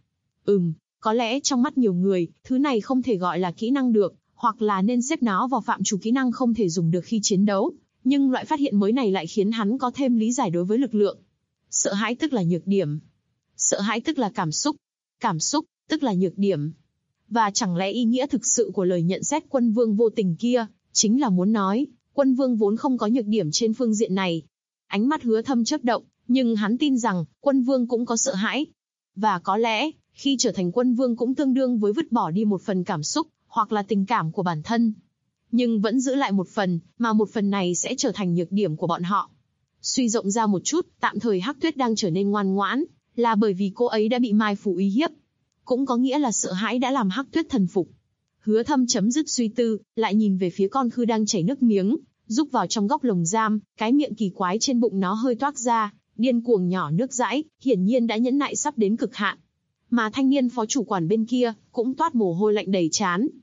Có lẽ trong mắt nhiều người, thứ này không thể gọi là kỹ năng được, hoặc là nên xếp nó vào phạm trù kỹ năng không thể dùng được khi chiến đấu. Nhưng loại phát hiện mới này lại khiến hắn có thêm lý giải đối với lực lượng. Sợ hãi tức là nhược điểm. Sợ hãi tức là cảm xúc. Cảm xúc, tức là nhược điểm. Và chẳng lẽ ý nghĩa thực sự của lời nhận xét Quân Vương vô tình kia, chính là muốn nói, Quân Vương vốn không có nhược điểm trên phương diện này. Ánh mắt Hứa Thâm chớp động, nhưng hắn tin rằng, Quân Vương cũng có sợ hãi. Và có lẽ, khi trở thành Quân Vương cũng tương đương với vứt bỏ đi một phần cảm xúc, hoặc là tình cảm của bản thân. Nhưng vẫn giữ lại một phần, mà một phần này sẽ trở thành nhược điểm của bọn họ. Suy rộng ra một chút, tạm thời Hắc Tuyết đang trở nên ngoan ngoãn, là bởi vì cô ấy đã bị Mai Phủ uy hiếp. Cũng có nghĩa là sợ hãi đã làm Hắc Tuyết thần phục. Hứa Thâm chấm dứt suy tư, lại nhìn về phía con khư đang chảy nước miếng, rúc vào trong góc lồng giam, cái miệng kỳ quái trên bụng nó hơi toác ra, điên cuồng nhỏ nước dãi, hiển nhiên đã nhẫn nại sắp đến cực hạn. Mà thanh niên phó chủ quản bên kia, cũng toát mồ hôi lạnh đầy trán.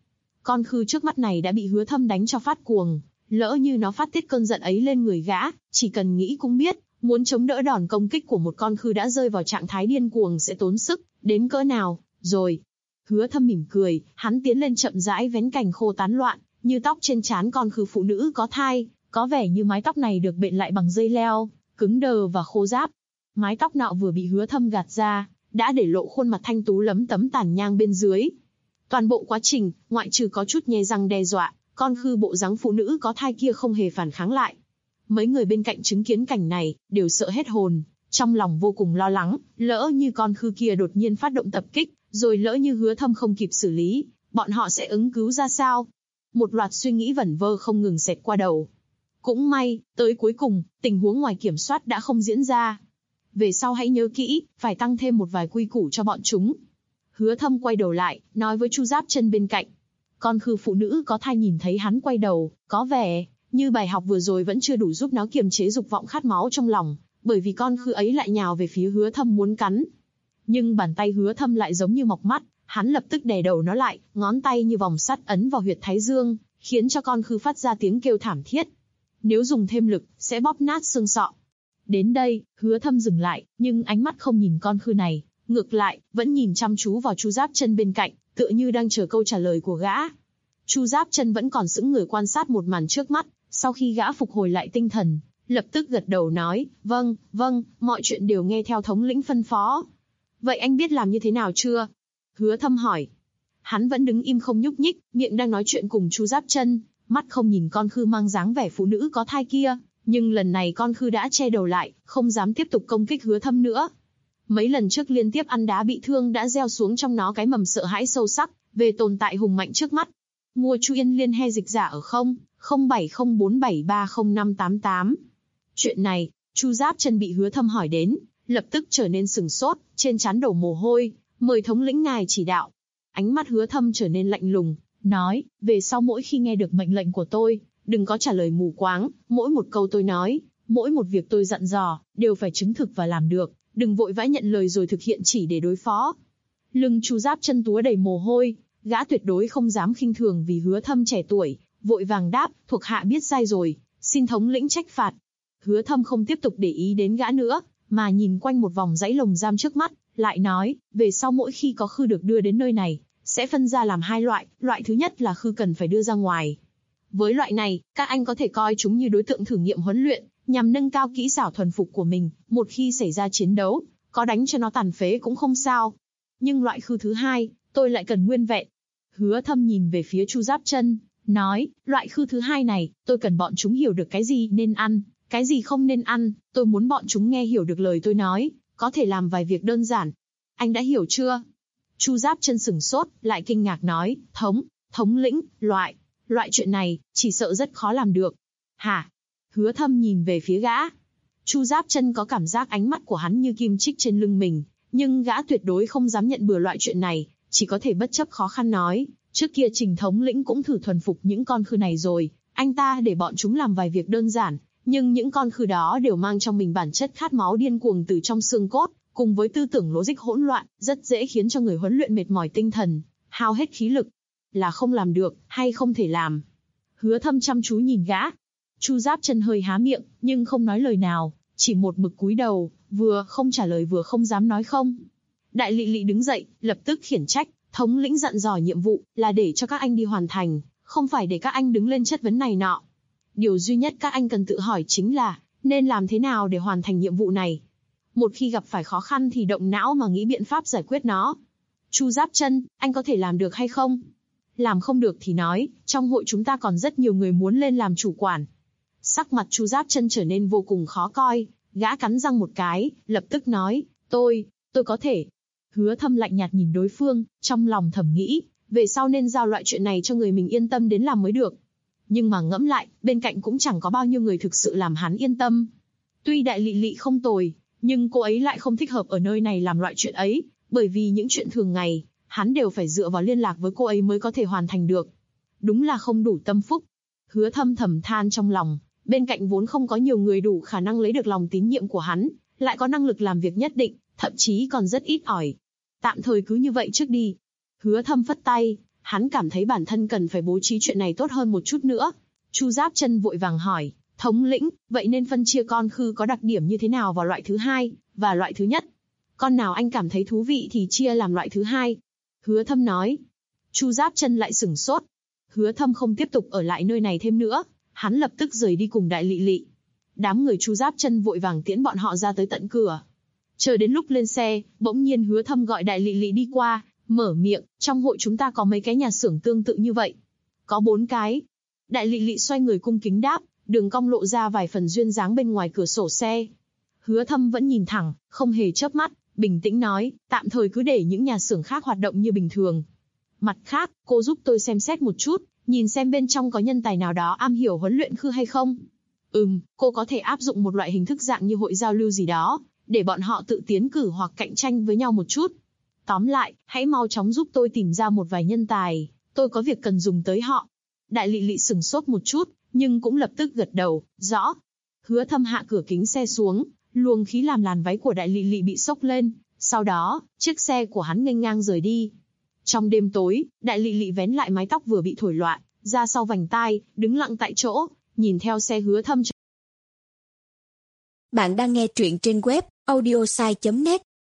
Con khư trước mắt này đã bị Hứa Thâm đánh cho phát cuồng, lỡ như nó phát tiết cơn giận ấy lên người gã, chỉ cần nghĩ cũng biết, muốn chống đỡ đòn công kích của một con khư đã rơi vào trạng thái điên cuồng sẽ tốn sức đến cỡ nào. Rồi, Hứa Thâm mỉm cười, hắn tiến lên chậm rãi vén cành khô tán loạn, như tóc trên trán con khư phụ nữ có thai, có vẻ như mái tóc này được bện lại bằng dây leo, cứng đờ và khô ráp. Mái tóc nọ vừa bị Hứa Thâm gạt ra, đã để lộ khuôn mặt thanh tú lấm tấm tàn nhang bên dưới. Toàn bộ quá trình, ngoại trừ có chút nhe răng đe dọa, con khư bộ dáng phụ nữ có thai kia không hề phản kháng lại. Mấy người bên cạnh chứng kiến cảnh này, đều sợ hết hồn, trong lòng vô cùng lo lắng, lỡ như con khư kia đột nhiên phát động tập kích, rồi lỡ như Hứa Thâm không kịp xử lý, bọn họ sẽ ứng cứu ra sao? Một loạt suy nghĩ vẩn vơ không ngừng xẹt qua đầu. Cũng may, tới cuối cùng, tình huống ngoài kiểm soát đã không diễn ra. Về sau hãy nhớ kỹ, phải tăng thêm một vài quy củ cho bọn chúng. Hứa Thâm quay đầu lại, nói với Chu Giáp Chân bên cạnh. Con khư phụ nữ có thai nhìn thấy hắn quay đầu, có vẻ như bài học vừa rồi vẫn chưa đủ giúp nó kiềm chế dục vọng khát máu trong lòng, bởi vì con khư ấy lại nhào về phía Hứa Thâm muốn cắn. Nhưng bàn tay Hứa Thâm lại giống như mọc mắt, hắn lập tức đè đầu nó lại, ngón tay như vòng sắt ấn vào huyệt thái dương, khiến cho con khư phát ra tiếng kêu thảm thiết. Nếu dùng thêm lực, sẽ bóp nát xương sọ. Đến đây, Hứa Thâm dừng lại, nhưng ánh mắt không nhìn con khư này, ngược lại, vẫn nhìn chăm chú vào Chu Giáp Chân bên cạnh, tựa như đang chờ câu trả lời của gã. Chu Giáp Chân vẫn còn sững người quan sát một màn trước mắt, sau khi gã phục hồi lại tinh thần, lập tức gật đầu nói, vâng, mọi chuyện đều nghe theo thống lĩnh phân phó. Vậy anh biết làm như thế nào chưa? Hứa Thâm hỏi. Hắn vẫn đứng im không nhúc nhích, miệng đang nói chuyện cùng Chu Giáp Chân, mắt không nhìn con khư mang dáng vẻ phụ nữ có thai kia, nhưng lần này con khư đã che đầu lại, không dám tiếp tục công kích Hứa Thâm nữa. Mấy lần trước liên tiếp ăn đá bị thương đã gieo xuống trong nó cái mầm sợ hãi sâu sắc về tồn tại hùng mạnh trước mắt. Mua Chu Yên Liên he dịch giả ở 0704730588. Chuyện này, Chu Giáp Chân bị Hứa Thâm hỏi đến, lập tức trở nên sừng sốt, trên trán đổ mồ hôi, mời thống lĩnh ngài chỉ đạo. Ánh mắt Hứa Thâm trở nên lạnh lùng, nói, về sau mỗi khi nghe được mệnh lệnh của tôi, đừng có trả lời mù quáng, mỗi một câu tôi nói, mỗi một việc tôi dặn dò, đều phải chứng thực và làm được, đừng vội vã nhận lời rồi thực hiện chỉ để đối phó. Lưng Chu Giáp Chân túa đầy mồ hôi, gã tuyệt đối không dám khinh thường vì Hứa Thâm trẻ tuổi, vội vàng đáp, thuộc hạ biết sai rồi, xin thống lĩnh trách phạt. Hứa Thâm không tiếp tục để ý đến gã nữa, mà nhìn quanh một vòng dãy lồng giam trước mắt, lại nói, về sau mỗi khi có khư được đưa đến nơi này, sẽ phân ra làm hai loại, loại thứ nhất là khư cần phải đưa ra ngoài. Với loại này, các anh có thể coi chúng như đối tượng thử nghiệm huấn luyện, nhằm nâng cao kỹ xảo thuần phục của mình, một khi xảy ra chiến đấu, có đánh cho nó tàn phế cũng không sao. Nhưng loại khư thứ hai, tôi lại cần nguyên vẹn. Hứa Thâm nhìn về phía Chu Giáp Chân, nói, loại khư thứ hai này, tôi cần bọn chúng hiểu được cái gì nên ăn, cái gì không nên ăn, tôi muốn bọn chúng nghe hiểu được lời tôi nói, có thể làm vài việc đơn giản. Anh đã hiểu chưa? Chu Giáp Chân sửng sốt, lại kinh ngạc nói, thống lĩnh, loại chuyện này, chỉ sợ rất khó làm được. Hả? Hứa Thâm nhìn về phía gã. Chu Giáp Chân có cảm giác ánh mắt của hắn như kim chích trên lưng mình, nhưng gã tuyệt đối không dám nhận bừa loại chuyện này, chỉ có thể bất chấp khó khăn nói, trước kia Trình thống lĩnh cũng thử thuần phục những con khư này rồi, anh ta để bọn chúng làm vài việc đơn giản, nhưng những con khư đó đều mang trong mình bản chất khát máu điên cuồng từ trong xương cốt, cùng với tư tưởng logic hỗn loạn, rất dễ khiến cho người huấn luyện mệt mỏi tinh thần, hao hết khí lực. Là không làm được, hay không thể làm? Hứa Thâm chăm chú nhìn gã. Chu Giáp Chân hơi há miệng, nhưng không nói lời nào, chỉ một mực cúi đầu, vừa không trả lời vừa không dám nói không. Đại Lị Lị đứng dậy, lập tức khiển trách, thống lĩnh dặn dò nhiệm vụ là để cho các anh đi hoàn thành, không phải để các anh đứng lên chất vấn này nọ. Điều duy nhất các anh cần tự hỏi chính là, nên làm thế nào để hoàn thành nhiệm vụ này. Một khi gặp phải khó khăn thì động não mà nghĩ biện pháp giải quyết nó. Chu Giáp Chân, anh có thể làm được hay không? Làm không được thì nói, trong hội chúng ta còn rất nhiều người muốn lên làm chủ quản. Sắc mặt Chu Giáp Chân trở nên vô cùng khó coi, gã cắn răng một cái, lập tức nói, tôi có thể. Hứa Thâm lạnh nhạt nhìn đối phương, trong lòng thầm nghĩ, về sau nên giao loại chuyện này cho người mình yên tâm đến làm mới được. Nhưng mà ngẫm lại, bên cạnh cũng chẳng có bao nhiêu người thực sự làm hắn yên tâm. Tuy Đại Lị Lị không tồi, nhưng cô ấy lại không thích hợp ở nơi này làm loại chuyện ấy, bởi vì những chuyện thường ngày, hắn đều phải dựa vào liên lạc với cô ấy mới có thể hoàn thành được. Đúng là không đủ tâm phúc. Hứa Thâm thầm than trong lòng, bên cạnh vốn không có nhiều người đủ khả năng lấy được lòng tín nhiệm của hắn, lại có năng lực làm việc nhất định, thậm chí còn rất ít ỏi. Tạm thời cứ như vậy trước đi. Hứa Thâm phất tay, Hắn cảm thấy bản thân cần phải bố trí chuyện này tốt hơn một chút nữa. Chu Giáp Chân vội vàng hỏi, thống lĩnh, vậy nên phân chia con khư có đặc điểm như thế nào vào loại thứ hai và loại thứ nhất? Con nào anh cảm thấy thú vị thì chia làm loại thứ hai. Hứa Thâm nói. Chu Giáp Chân lại sửng sốt. Hứa Thâm không tiếp tục ở lại nơi này thêm nữa, hắn lập tức rời đi cùng Đại Lị Lị. Đám người Chu Giáp Chân vội vàng tiễn bọn họ ra tới tận cửa. Chờ đến lúc lên xe, bỗng nhiên Hứa Thâm gọi Đại Lị Lị đi qua, mở miệng, trong hội chúng ta có mấy cái nhà xưởng tương tự như vậy. Có 4 cái. Đại Lị Lị xoay người cung kính đáp, đường cong lộ ra vài phần duyên dáng bên ngoài cửa sổ xe. Hứa Thâm vẫn nhìn thẳng, không hề chớp mắt, bình tĩnh nói, tạm thời cứ để những nhà xưởng khác hoạt động như bình thường. Mặt khác, cô giúp tôi xem xét một chút, nhìn xem bên trong có nhân tài nào đó am hiểu huấn luyện khư hay không. Cô có thể áp dụng một loại hình thức dạng như hội giao lưu gì đó, để bọn họ tự tiến cử hoặc cạnh tranh với nhau một chút. Tóm lại, hãy mau chóng giúp tôi tìm ra một vài nhân tài, tôi có việc cần dùng tới họ. Đại Lị Lị sừng sốt một chút, nhưng cũng lập tức gật đầu, rõ. Hứa Thâm hạ cửa kính xe xuống, luồng khí làm làn váy của Đại Lị Lị bị xốc lên, sau đó, chiếc xe của hắn nghênh ngang rời đi. Trong đêm tối, Đại Lị Lị vén lại mái tóc vừa bị thổi loạn, ra sau vành tai, đứng lặng tại chỗ, nhìn theo xe Hứa Thâm. Bạn đang nghe truyện trên web audiosai.net.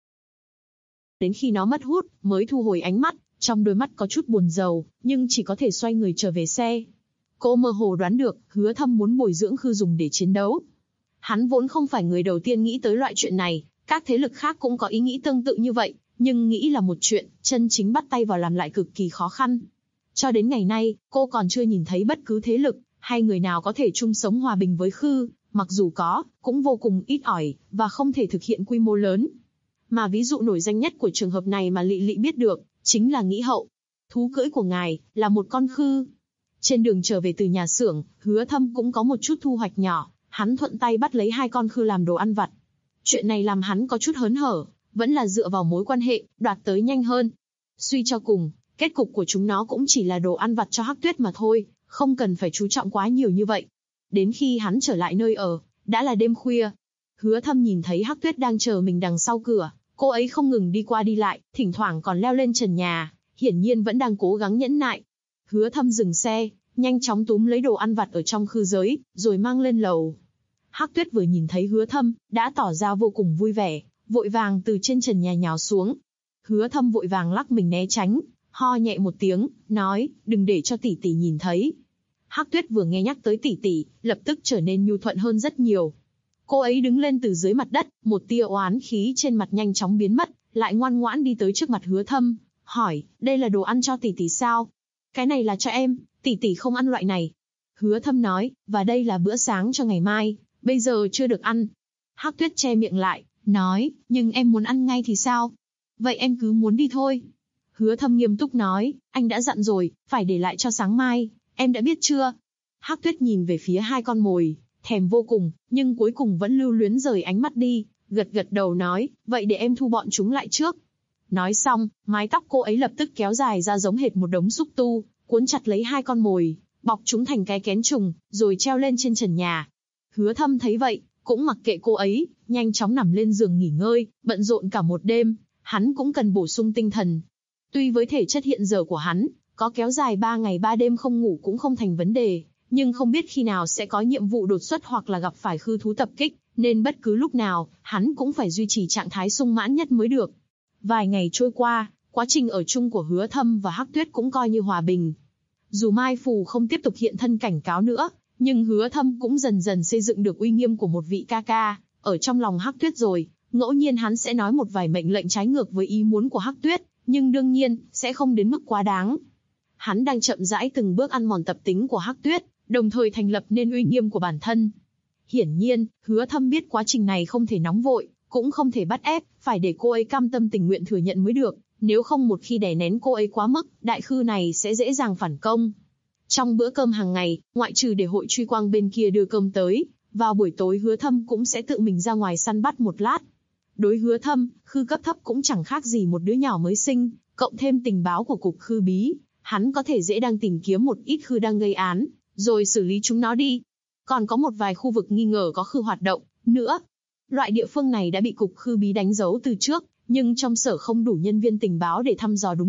Đến khi nó mất hút, mới thu hồi ánh mắt, trong đôi mắt có chút buồn rầu, nhưng chỉ có thể xoay người trở về xe. Cô mơ hồ đoán được, Hứa Thâm muốn bồi dưỡng khư dùng để chiến đấu. Hắn vốn không phải người đầu tiên nghĩ tới loại chuyện này, các thế lực khác cũng có ý nghĩ tương tự như vậy, nhưng nghĩ là một chuyện, chân chính bắt tay vào làm lại cực kỳ khó khăn. Cho đến ngày nay, cô còn chưa nhìn thấy bất cứ thế lực, hay người nào có thể chung sống hòa bình với khư, mặc dù có, cũng vô cùng ít ỏi, và không thể thực hiện quy mô lớn. Mà ví dụ nổi danh nhất của trường hợp này mà Lị Lị biết được, chính là Nghĩ Hậu. Thú cưỡi của ngài, là một con khư. Trên đường trở về từ nhà xưởng, Hứa Thâm cũng có một chút thu hoạch nhỏ, hắn thuận tay bắt lấy 2 con khư làm đồ ăn vặt. Chuyện này làm hắn có chút hớn hở, vẫn là dựa vào mối quan hệ, đoạt tới nhanh hơn. Suy cho cùng, kết cục của chúng nó cũng chỉ là đồ ăn vặt cho Hắc Tuyết mà thôi, không cần phải chú trọng quá nhiều như vậy. Đến khi hắn trở lại nơi ở, đã là đêm khuya. Hứa Thâm nhìn thấy Hắc Tuyết đang chờ mình đằng sau cửa, cô ấy không ngừng đi qua đi lại, thỉnh thoảng còn leo lên trần nhà, hiển nhiên vẫn đang cố gắng nhẫn nại. Hứa Thâm dừng xe, nhanh chóng túm lấy đồ ăn vặt ở trong khư giới, rồi mang lên lầu. Hắc Tuyết vừa nhìn thấy Hứa Thâm, đã tỏ ra vô cùng vui vẻ, vội vàng từ trên trần nhà nhào xuống. Hứa Thâm vội vàng lắc mình né tránh, ho nhẹ một tiếng, nói, đừng để cho tỷ tỷ nhìn thấy. Hắc Tuyết vừa nghe nhắc tới tỷ tỷ, lập tức trở nên nhu thuận hơn rất nhiều. Cô ấy đứng lên từ dưới mặt đất, một tia oán khí trên mặt nhanh chóng biến mất, lại ngoan ngoãn đi tới trước mặt Hứa Thâm, hỏi, đây là đồ ăn cho tỷ tỷ sao? Cái này là cho em, tỷ tỷ không ăn loại này. Hứa Thâm nói, và đây là bữa sáng cho ngày mai, bây giờ chưa được ăn. Hắc Tuyết che miệng lại, nói, nhưng em muốn ăn ngay thì sao? Vậy em cứ muốn đi thôi. Hứa Thâm nghiêm túc nói, anh đã dặn rồi, phải để lại cho sáng mai, em đã biết chưa? Hắc Tuyết nhìn về phía 2 con mồi, thèm vô cùng, nhưng cuối cùng vẫn lưu luyến rời ánh mắt đi, gật gật đầu nói, vậy để em thu bọn chúng lại trước. Nói xong, mái tóc cô ấy lập tức kéo dài ra giống hệt một đống xúc tu, cuốn chặt lấy 2 con mồi, bọc chúng thành cái kén trùng, rồi treo lên trên trần nhà. Hứa Thâm thấy vậy, cũng mặc kệ cô ấy, nhanh chóng nằm lên giường nghỉ ngơi, bận rộn cả một đêm, hắn cũng cần bổ sung tinh thần. Tuy với thể chất hiện giờ của hắn, có kéo dài 3 ngày 3 đêm không ngủ cũng không thành vấn đề, nhưng không biết khi nào sẽ có nhiệm vụ đột xuất hoặc là gặp phải khư thú tập kích, nên bất cứ lúc nào, hắn cũng phải duy trì trạng thái sung mãn nhất mới được. Vài ngày trôi qua, quá trình ở chung của Hứa Thâm và Hắc Tuyết cũng coi như hòa bình. Dù Mai Phù không tiếp tục hiện thân cảnh cáo nữa, nhưng Hứa Thâm cũng dần dần xây dựng được uy nghiêm của một vị ca ca ở trong lòng Hắc Tuyết rồi. Ngẫu nhiên hắn sẽ nói một vài mệnh lệnh trái ngược với ý muốn của Hắc Tuyết, nhưng đương nhiên sẽ không đến mức quá đáng. Hắn đang chậm rãi từng bước ăn mòn tập tính của Hắc Tuyết, đồng thời thành lập nên uy nghiêm của bản thân. Hiển nhiên, Hứa Thâm biết quá trình này không thể nóng vội, cũng không thể bắt ép, phải để cô ấy cam tâm tình nguyện thừa nhận mới được, nếu không một khi đè nén cô ấy quá mức, đại khư này sẽ dễ dàng phản công. Trong bữa cơm hàng ngày, ngoại trừ để hội truy quang bên kia đưa cơm tới, vào buổi tối Hứa Thâm cũng sẽ tự mình ra ngoài săn bắt một lát. Đối Hứa Thâm, khư cấp thấp cũng chẳng khác gì một đứa nhỏ mới sinh, cộng thêm tình báo của cục khư bí, hắn có thể dễ dàng tìm kiếm một ít khư đang gây án, rồi xử lý chúng nó đi. Còn có một vài khu vực nghi ngờ có khư hoạt động nữa. Loại địa phương này đã bị cục khư bí đánh dấu từ trước, nhưng trong sở không đủ nhân viên tình báo để thăm dò đúng lúc,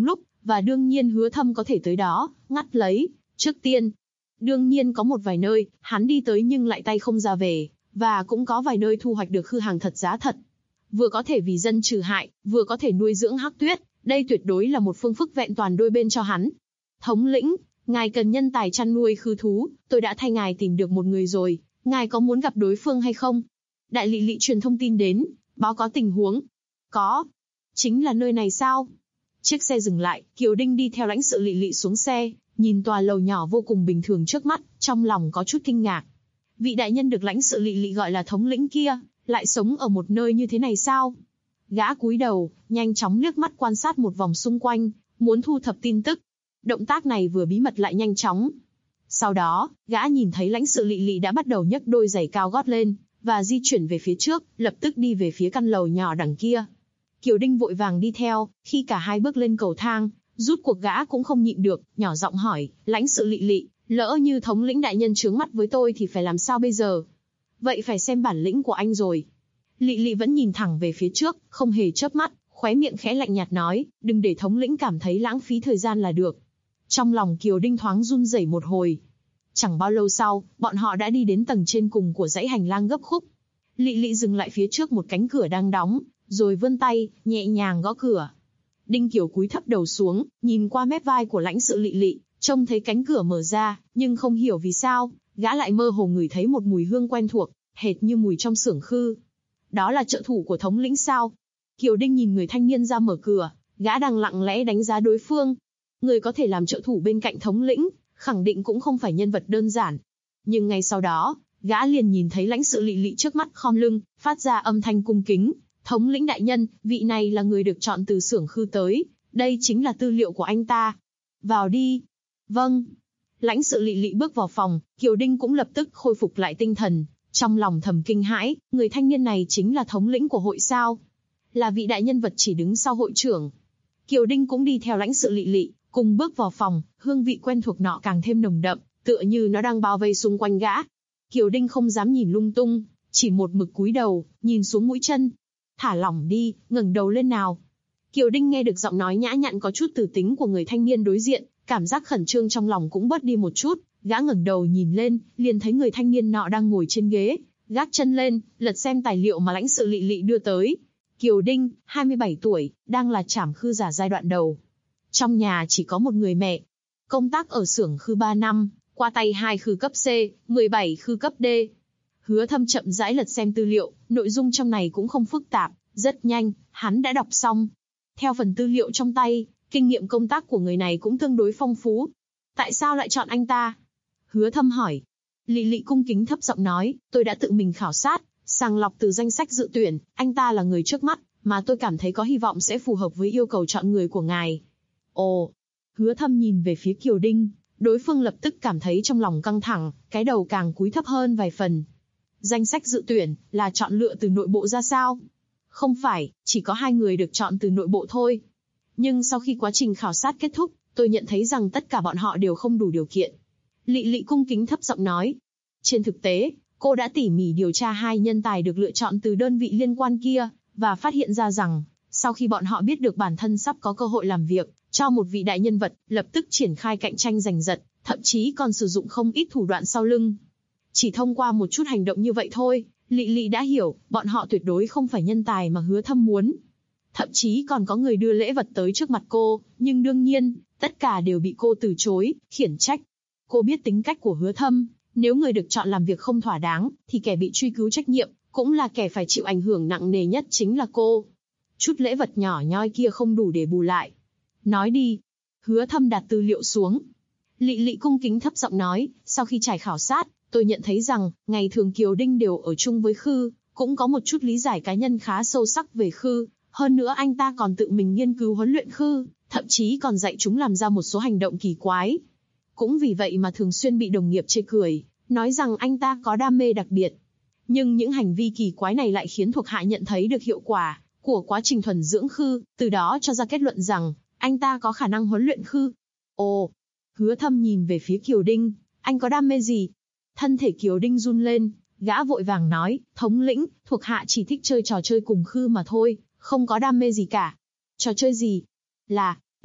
và đương nhiên Hứa Thâm có thể tới đó, ngắt lấy. Trước tiên, đương nhiên có một vài nơi, hắn đi tới nhưng lại tay không ra về, và cũng có vài nơi thu hoạch được khư hàng thật giá thật. Vừa có thể vì dân trừ hại, vừa có thể nuôi dưỡng Hắc Tuyết, đây tuyệt đối là một phương phức vẹn toàn đôi bên cho hắn. Thống lĩnh, ngài cần nhân tài chăn nuôi khư thú, tôi đã thay ngài tìm được một người rồi, ngài có muốn gặp đối phương hay không? Đại Lị Lị truyền thông tin đến, báo có tình huống. Có. Chính là nơi này sao? Chiếc xe dừng lại, Kiều Đinh đi theo lãnh sự Lị Lị xuống xe, nhìn tòa lầu nhỏ vô cùng bình thường trước mắt, trong lòng có chút kinh ngạc. Vị đại nhân được lãnh sự Lị Lị gọi là thống lĩnh kia, lại sống ở một nơi như thế này sao? Gã cúi đầu, nhanh chóng liếc mắt quan sát một vòng xung quanh, muốn thu thập tin tức. Động tác này vừa bí mật lại nhanh chóng. Sau đó, gã nhìn thấy lãnh sự Lị Lị đã bắt đầu nhấc đôi giày cao gót lên, và di chuyển về phía trước, lập tức đi về phía căn lầu nhỏ đằng kia. Kiều Đinh vội vàng đi theo, khi cả hai bước lên cầu thang, rút cuộc gã cũng không nhịn được, nhỏ giọng hỏi, lãnh sự Lị Lị, lỡ như thống lĩnh đại nhân chướng mắt với tôi thì phải làm sao bây giờ? Vậy phải xem bản lĩnh của anh rồi. Lị Lị vẫn nhìn thẳng về phía trước, không hề chớp mắt, khóe miệng khẽ lạnh nhạt nói, đừng để thống lĩnh cảm thấy lãng phí thời gian là được. Trong lòng Kiều Đinh thoáng run rẩy một hồi. Chẳng bao lâu sau, bọn họ đã đi đến tầng trên cùng của dãy hành lang gấp khúc. Lị Lị dừng lại phía trước một cánh cửa đang đóng, rồi vươn tay, nhẹ nhàng gõ cửa. Đinh Kiều cúi thấp đầu xuống, nhìn qua mép vai của lãnh sự Lị Lị, trông thấy cánh cửa mở ra, nhưng không hiểu vì sao, gã lại mơ hồ ngửi thấy một mùi hương quen thuộc, hệt như mùi trong xưởng khư. Đó là trợ thủ của thống lĩnh sao? Kiều Đinh nhìn người thanh niên ra mở cửa, gã đang lặng lẽ đánh giá đối phương. Người có thể làm trợ thủ bên cạnh thống lĩnh, khẳng định cũng không phải nhân vật đơn giản. Nhưng ngay sau đó, gã liền nhìn thấy lãnh sự Lị Lị trước mắt khom lưng, phát ra âm thanh cung kính. Thống lĩnh đại nhân, vị này là người được chọn từ xưởng khư tới, đây chính là tư liệu của anh ta. Vào đi. Vâng. Lãnh sự Lị Lị bước vào phòng, Kiều Đinh cũng lập tức khôi phục lại tinh thần, trong lòng thầm kinh hãi, người thanh niên này chính là thống lĩnh của hội sao? Là vị đại nhân vật chỉ đứng sau hội trưởng. Kiều Đinh cũng đi theo lãnh sự Lị Lị, cùng bước vào phòng, hương vị quen thuộc nọ càng thêm nồng đậm, tựa như nó đang bao vây xung quanh gã. Kiều Đinh không dám nhìn lung tung, chỉ một mực cúi đầu, nhìn xuống mũi chân. Thả lỏng đi, ngẩng đầu lên nào. Kiều Đinh nghe được giọng nói nhã nhặn có chút từ tính của người thanh niên đối diện, cảm giác khẩn trương trong lòng cũng bớt đi một chút. Gã ngẩng đầu nhìn lên, liền thấy người thanh niên nọ đang ngồi trên ghế, gác chân lên, lật xem tài liệu mà lãnh sự Lị Lị đưa tới. Kiều Đinh, 27 tuổi, đang là trảm khư giả giai đoạn đầu. Trong nhà chỉ có một người mẹ. Công tác ở xưởng khư 3 năm, qua tay 2 khư cấp C, 17 khư cấp D. Hứa Thâm chậm rãi lật xem tư liệu, nội dung trong này cũng không phức tạp, rất nhanh, hắn đã đọc xong. Theo phần tư liệu trong tay, kinh nghiệm công tác của người này cũng tương đối phong phú. Tại sao lại chọn anh ta? Hứa Thâm hỏi. Lị Lị cung kính thấp giọng nói, tôi đã tự mình khảo sát, sàng lọc từ danh sách dự tuyển, anh ta là người trước mắt, mà tôi cảm thấy có hy vọng sẽ phù hợp với yêu cầu chọn người của ngài. Ồ. Hứa Thâm nhìn về phía Kiều Đinh, đối phương lập tức cảm thấy trong lòng căng thẳng, cái đầu càng cúi thấp hơn vài phần. Danh sách dự tuyển, là chọn lựa từ nội bộ ra sao? Không phải, chỉ có 2 người được chọn từ nội bộ thôi. Nhưng sau khi quá trình khảo sát kết thúc, tôi nhận thấy rằng tất cả bọn họ đều không đủ điều kiện. Lị Lị cung kính thấp giọng nói. Trên thực tế, cô đã tỉ mỉ điều tra 2 nhân tài được lựa chọn từ đơn vị liên quan kia, và phát hiện ra rằng, sau khi bọn họ biết được bản thân sắp có cơ hội làm việc cho một vị đại nhân vật, lập tức triển khai cạnh tranh giành giật, thậm chí còn sử dụng không ít thủ đoạn sau lưng. Chỉ thông qua một chút hành động như vậy thôi, Lị Lị đã hiểu, bọn họ tuyệt đối không phải nhân tài mà Hứa Thâm muốn. Thậm chí còn có người đưa lễ vật tới trước mặt cô, nhưng đương nhiên, tất cả đều bị cô từ chối, khiển trách. Cô biết tính cách của Hứa Thâm, nếu người được chọn làm việc không thỏa đáng, thì kẻ bị truy cứu trách nhiệm, cũng là kẻ phải chịu ảnh hưởng nặng nề nhất chính là cô. Chút lễ vật nhỏ nhoi kia không đủ để bù lại. Nói đi. Hứa Thâm đặt tư liệu xuống. Lị Lị cung kính thấp giọng nói, sau khi trải khảo sát, tôi nhận thấy rằng, ngày thường Kiều Đinh đều ở chung với khư, cũng có một chút lý giải cá nhân khá sâu sắc về khư, hơn nữa anh ta còn tự mình nghiên cứu huấn luyện khư, thậm chí còn dạy chúng làm ra một số hành động kỳ quái. Cũng vì vậy mà thường xuyên bị đồng nghiệp chê cười, nói rằng anh ta có đam mê đặc biệt. Nhưng những hành vi kỳ quái này lại khiến thuộc hạ nhận thấy được hiệu quả của quá trình thuần dưỡng khư, từ đó cho ra kết luận rằng, anh ta có khả năng huấn luyện khư. Ồ! Hứa Thâm nhìn về phía Kiều Đinh, anh có đam mê gì? Thân thể Kiều Đinh run lên, gã vội vàng nói, thống lĩnh, thuộc hạ chỉ thích chơi trò chơi cùng khư mà thôi, không có đam mê gì cả. Trò chơi gì? Là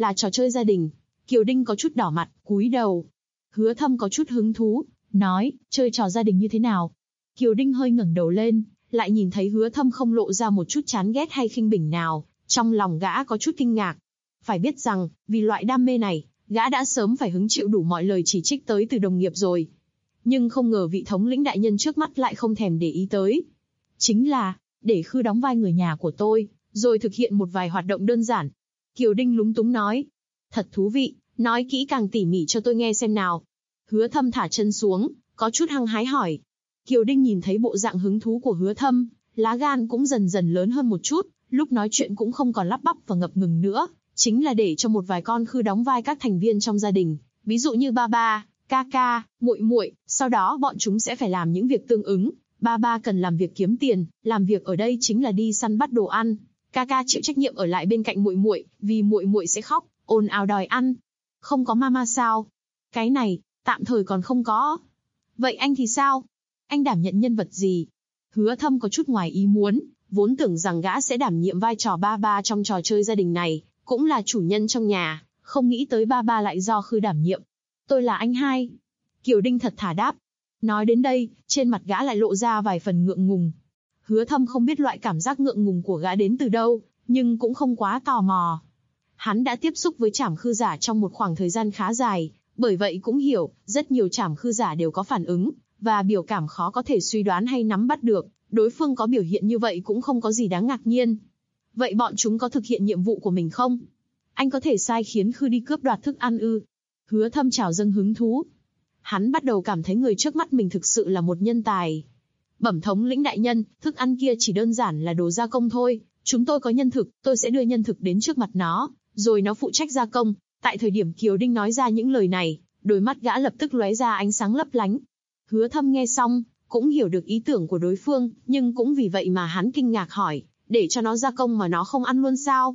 là trò chơi gia đình. Kiều Đinh có chút đỏ mặt, cúi đầu. Hứa Thâm có chút hứng thú, nói, chơi trò gia đình như thế nào? Kiều Đinh hơi ngẩng đầu lên, lại nhìn thấy Hứa Thâm không lộ ra một chút chán ghét hay khinh bỉ nào, trong lòng gã có chút kinh ngạc. Phải biết rằng, vì loại đam mê này, gã đã sớm phải hứng chịu đủ mọi lời chỉ trích tới từ đồng nghiệp rồi. Nhưng không ngờ vị thống lĩnh đại nhân trước mắt lại không thèm để ý tới. Chính là, để Khư đóng vai người nhà của tôi, rồi thực hiện một vài hoạt động đơn giản. Kiều Đinh lúng túng nói. Thật thú vị, nói kỹ càng tỉ mỉ cho tôi nghe xem nào. Hứa Thâm thả chân xuống, có chút hăng hái hỏi. Kiều Đinh nhìn thấy bộ dạng hứng thú của Hứa Thâm, lá gan cũng dần dần lớn hơn một chút, lúc nói chuyện cũng không còn lắp bắp và ngập ngừng nữa, chính là để cho một vài con Khư đóng vai các thành viên trong gia đình, ví dụ như ba ba, ca ca, muội muội, sau đó bọn chúng sẽ phải làm những việc tương ứng. Ba ba cần làm việc kiếm tiền, làm việc ở đây chính là đi săn bắt đồ ăn. Ca ca chịu trách nhiệm ở lại bên cạnh muội muội, vì muội muội sẽ khóc, ồn ào đòi ăn. Không có mama sao? Cái này, tạm thời còn không có. Vậy anh thì sao? Anh đảm nhận nhân vật gì? Hứa Thâm có chút ngoài ý muốn, vốn tưởng rằng gã sẽ đảm nhiệm vai trò ba ba trong trò chơi gia đình này, cũng là chủ nhân trong nhà, không nghĩ tới ba ba lại do Khư đảm nhiệm. Tôi là anh hai. Kiều Đinh thật thà đáp. Nói đến đây, trên mặt gã lại lộ ra vài phần ngượng ngùng. Hứa Thâm không biết loại cảm giác ngượng ngùng của gã đến từ đâu, nhưng cũng không quá tò mò. Hắn đã tiếp xúc với trảm khư giả trong một khoảng thời gian khá dài, bởi vậy cũng hiểu, rất nhiều trảm khư giả đều có phản ứng, và biểu cảm khó có thể suy đoán hay nắm bắt được, đối phương có biểu hiện như vậy cũng không có gì đáng ngạc nhiên. Vậy bọn chúng có thực hiện nhiệm vụ của mình không? Anh có thể sai khiến Khư đi cướp đoạt thức ăn ư? Hứa Thâm trào dâng hứng thú. Hắn bắt đầu cảm thấy người trước mắt mình thực sự là một nhân tài. Bẩm thống lĩnh đại nhân, thức ăn kia chỉ đơn giản là đồ gia công thôi. Chúng tôi có nhân thực, tôi sẽ đưa nhân thực đến trước mặt nó, rồi nó phụ trách gia công. Tại thời điểm Kiều Đinh nói ra những lời này, đôi mắt gã lập tức lóe ra ánh sáng lấp lánh. Hứa Thâm nghe xong, cũng hiểu được ý tưởng của đối phương, nhưng cũng vì vậy mà hắn kinh ngạc hỏi, để cho nó gia công mà nó không ăn luôn sao?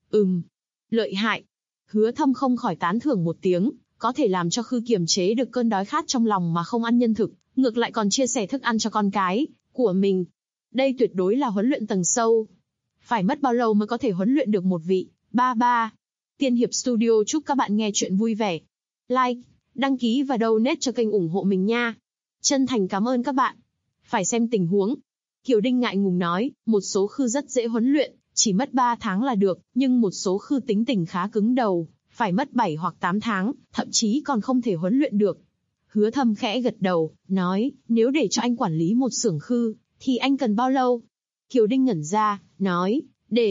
Lợi hại. Hứa Thâm không khỏi tán thưởng một tiếng, có thể làm cho Khư kiềm chế được cơn đói khát trong lòng mà không ăn nhân thực, ngược lại còn chia sẻ thức ăn cho con cái của mình. Đây tuyệt đối là huấn luyện tầng sâu. Phải mất bao lâu mới có thể huấn luyện được một vị ba ba? Tiên Hiệp Studio chúc các bạn nghe chuyện vui vẻ. Like, đăng ký và donate cho kênh ủng hộ mình nha. Chân thành cảm ơn các bạn. Phải xem tình huống. Kiều Đinh ngại ngùng nói, một số Khư rất dễ huấn luyện, chỉ mất 3 tháng là được, nhưng một số Khư tính tình khá cứng đầu, phải mất 7 hoặc 8 tháng, thậm chí còn không thể huấn luyện được. Hứa Thâm khẽ gật đầu, nói, nếu để cho anh quản lý một xưởng Khư, thì anh cần bao lâu? Kiều Đinh ngẩn ra, nói,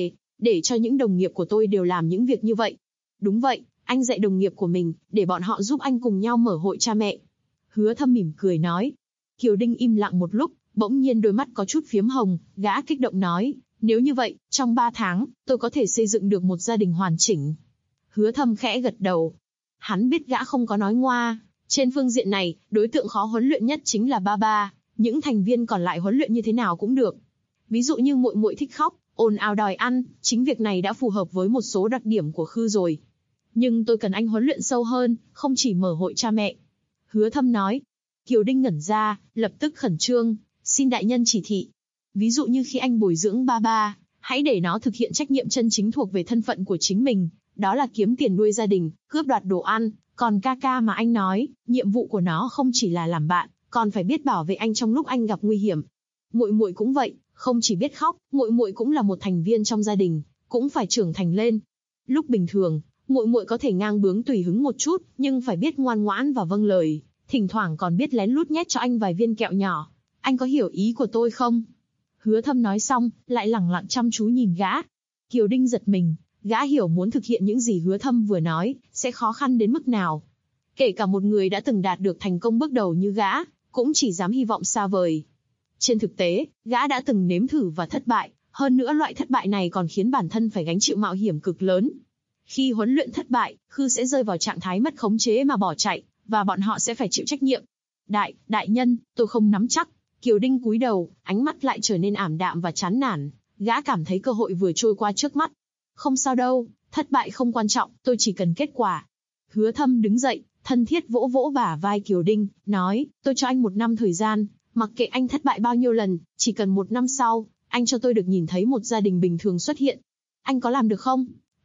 để cho những đồng nghiệp của tôi đều làm những việc như vậy. Đúng vậy, anh dạy đồng nghiệp của mình, để bọn họ giúp anh cùng nhau mở hội cha mẹ. Hứa Thâm mỉm cười nói. Kiều Đinh im lặng một lúc, bỗng nhiên đôi mắt có chút phiếm hồng, gã kích động nói, nếu như vậy, trong 3 tháng, tôi có thể xây dựng được một gia đình hoàn chỉnh. Hứa Thâm khẽ gật đầu. Hắn biết gã không có nói ngoa. Trên phương diện này, đối tượng khó huấn luyện nhất chính là ba ba, những thành viên còn lại huấn luyện như thế nào cũng được. Ví dụ như muội muội thích khóc, ồn ào đòi ăn, chính việc này đã phù hợp với một số đặc điểm của Khư rồi. Nhưng tôi cần anh huấn luyện sâu hơn, không chỉ mở hội cha mẹ. Hứa Thâm nói. Kiều Đinh ngẩn ra, lập tức khẩn trương, xin đại nhân chỉ thị. Ví dụ như khi anh bồi dưỡng ba ba, hãy để nó thực hiện trách nhiệm chân chính thuộc về thân phận của chính mình, đó là kiếm tiền nuôi gia đình, cướp đoạt đồ ăn. Còn ca ca mà anh nói, nhiệm vụ của nó không chỉ là làm bạn, còn phải biết bảo vệ anh trong lúc anh gặp nguy hiểm. Muội muội cũng vậy, không chỉ biết khóc, muội muội cũng là một thành viên trong gia đình, cũng phải trưởng thành lên. Lúc bình thường, muội muội có thể ngang bướng tùy hứng một chút, nhưng phải biết ngoan ngoãn và vâng lời, thỉnh thoảng còn biết lén lút nhét cho anh vài viên kẹo nhỏ. Anh có hiểu ý của tôi không? Hứa Thâm nói xong, lại lẳng lặng chăm chú nhìn gã. Kiều Đinh giật mình, gã hiểu muốn thực hiện những gì Hứa Thâm vừa nói, sẽ khó khăn đến mức nào. Kể cả một người đã từng đạt được thành công bước đầu như gã, cũng chỉ dám hy vọng xa vời. Trên thực tế, gã đã từng nếm thử và thất bại, hơn nữa loại thất bại này còn khiến bản thân phải gánh chịu mạo hiểm cực lớn. Khi huấn luyện thất bại, Khư sẽ rơi vào trạng thái mất khống chế mà bỏ chạy, và bọn họ sẽ phải chịu trách nhiệm. Đại nhân, tôi không nắm chắc. Kiều Đinh cúi đầu, ánh mắt lại trở nên ảm đạm và chán nản. Gã cảm thấy cơ hội vừa trôi qua trước mắt. Không sao đâu, thất bại không quan trọng, tôi chỉ cần kết quả. Hứa Thâm đứng dậy, thân thiết vỗ vỗ bả vai Kiều Đinh, nói, tôi cho anh 1 năm thời gian, mặc kệ anh thất bại bao nhiêu lần, chỉ cần 1 năm sau, anh cho tôi được nhìn thấy một gia đình bình thường xuất hiện. Anh có làm được không?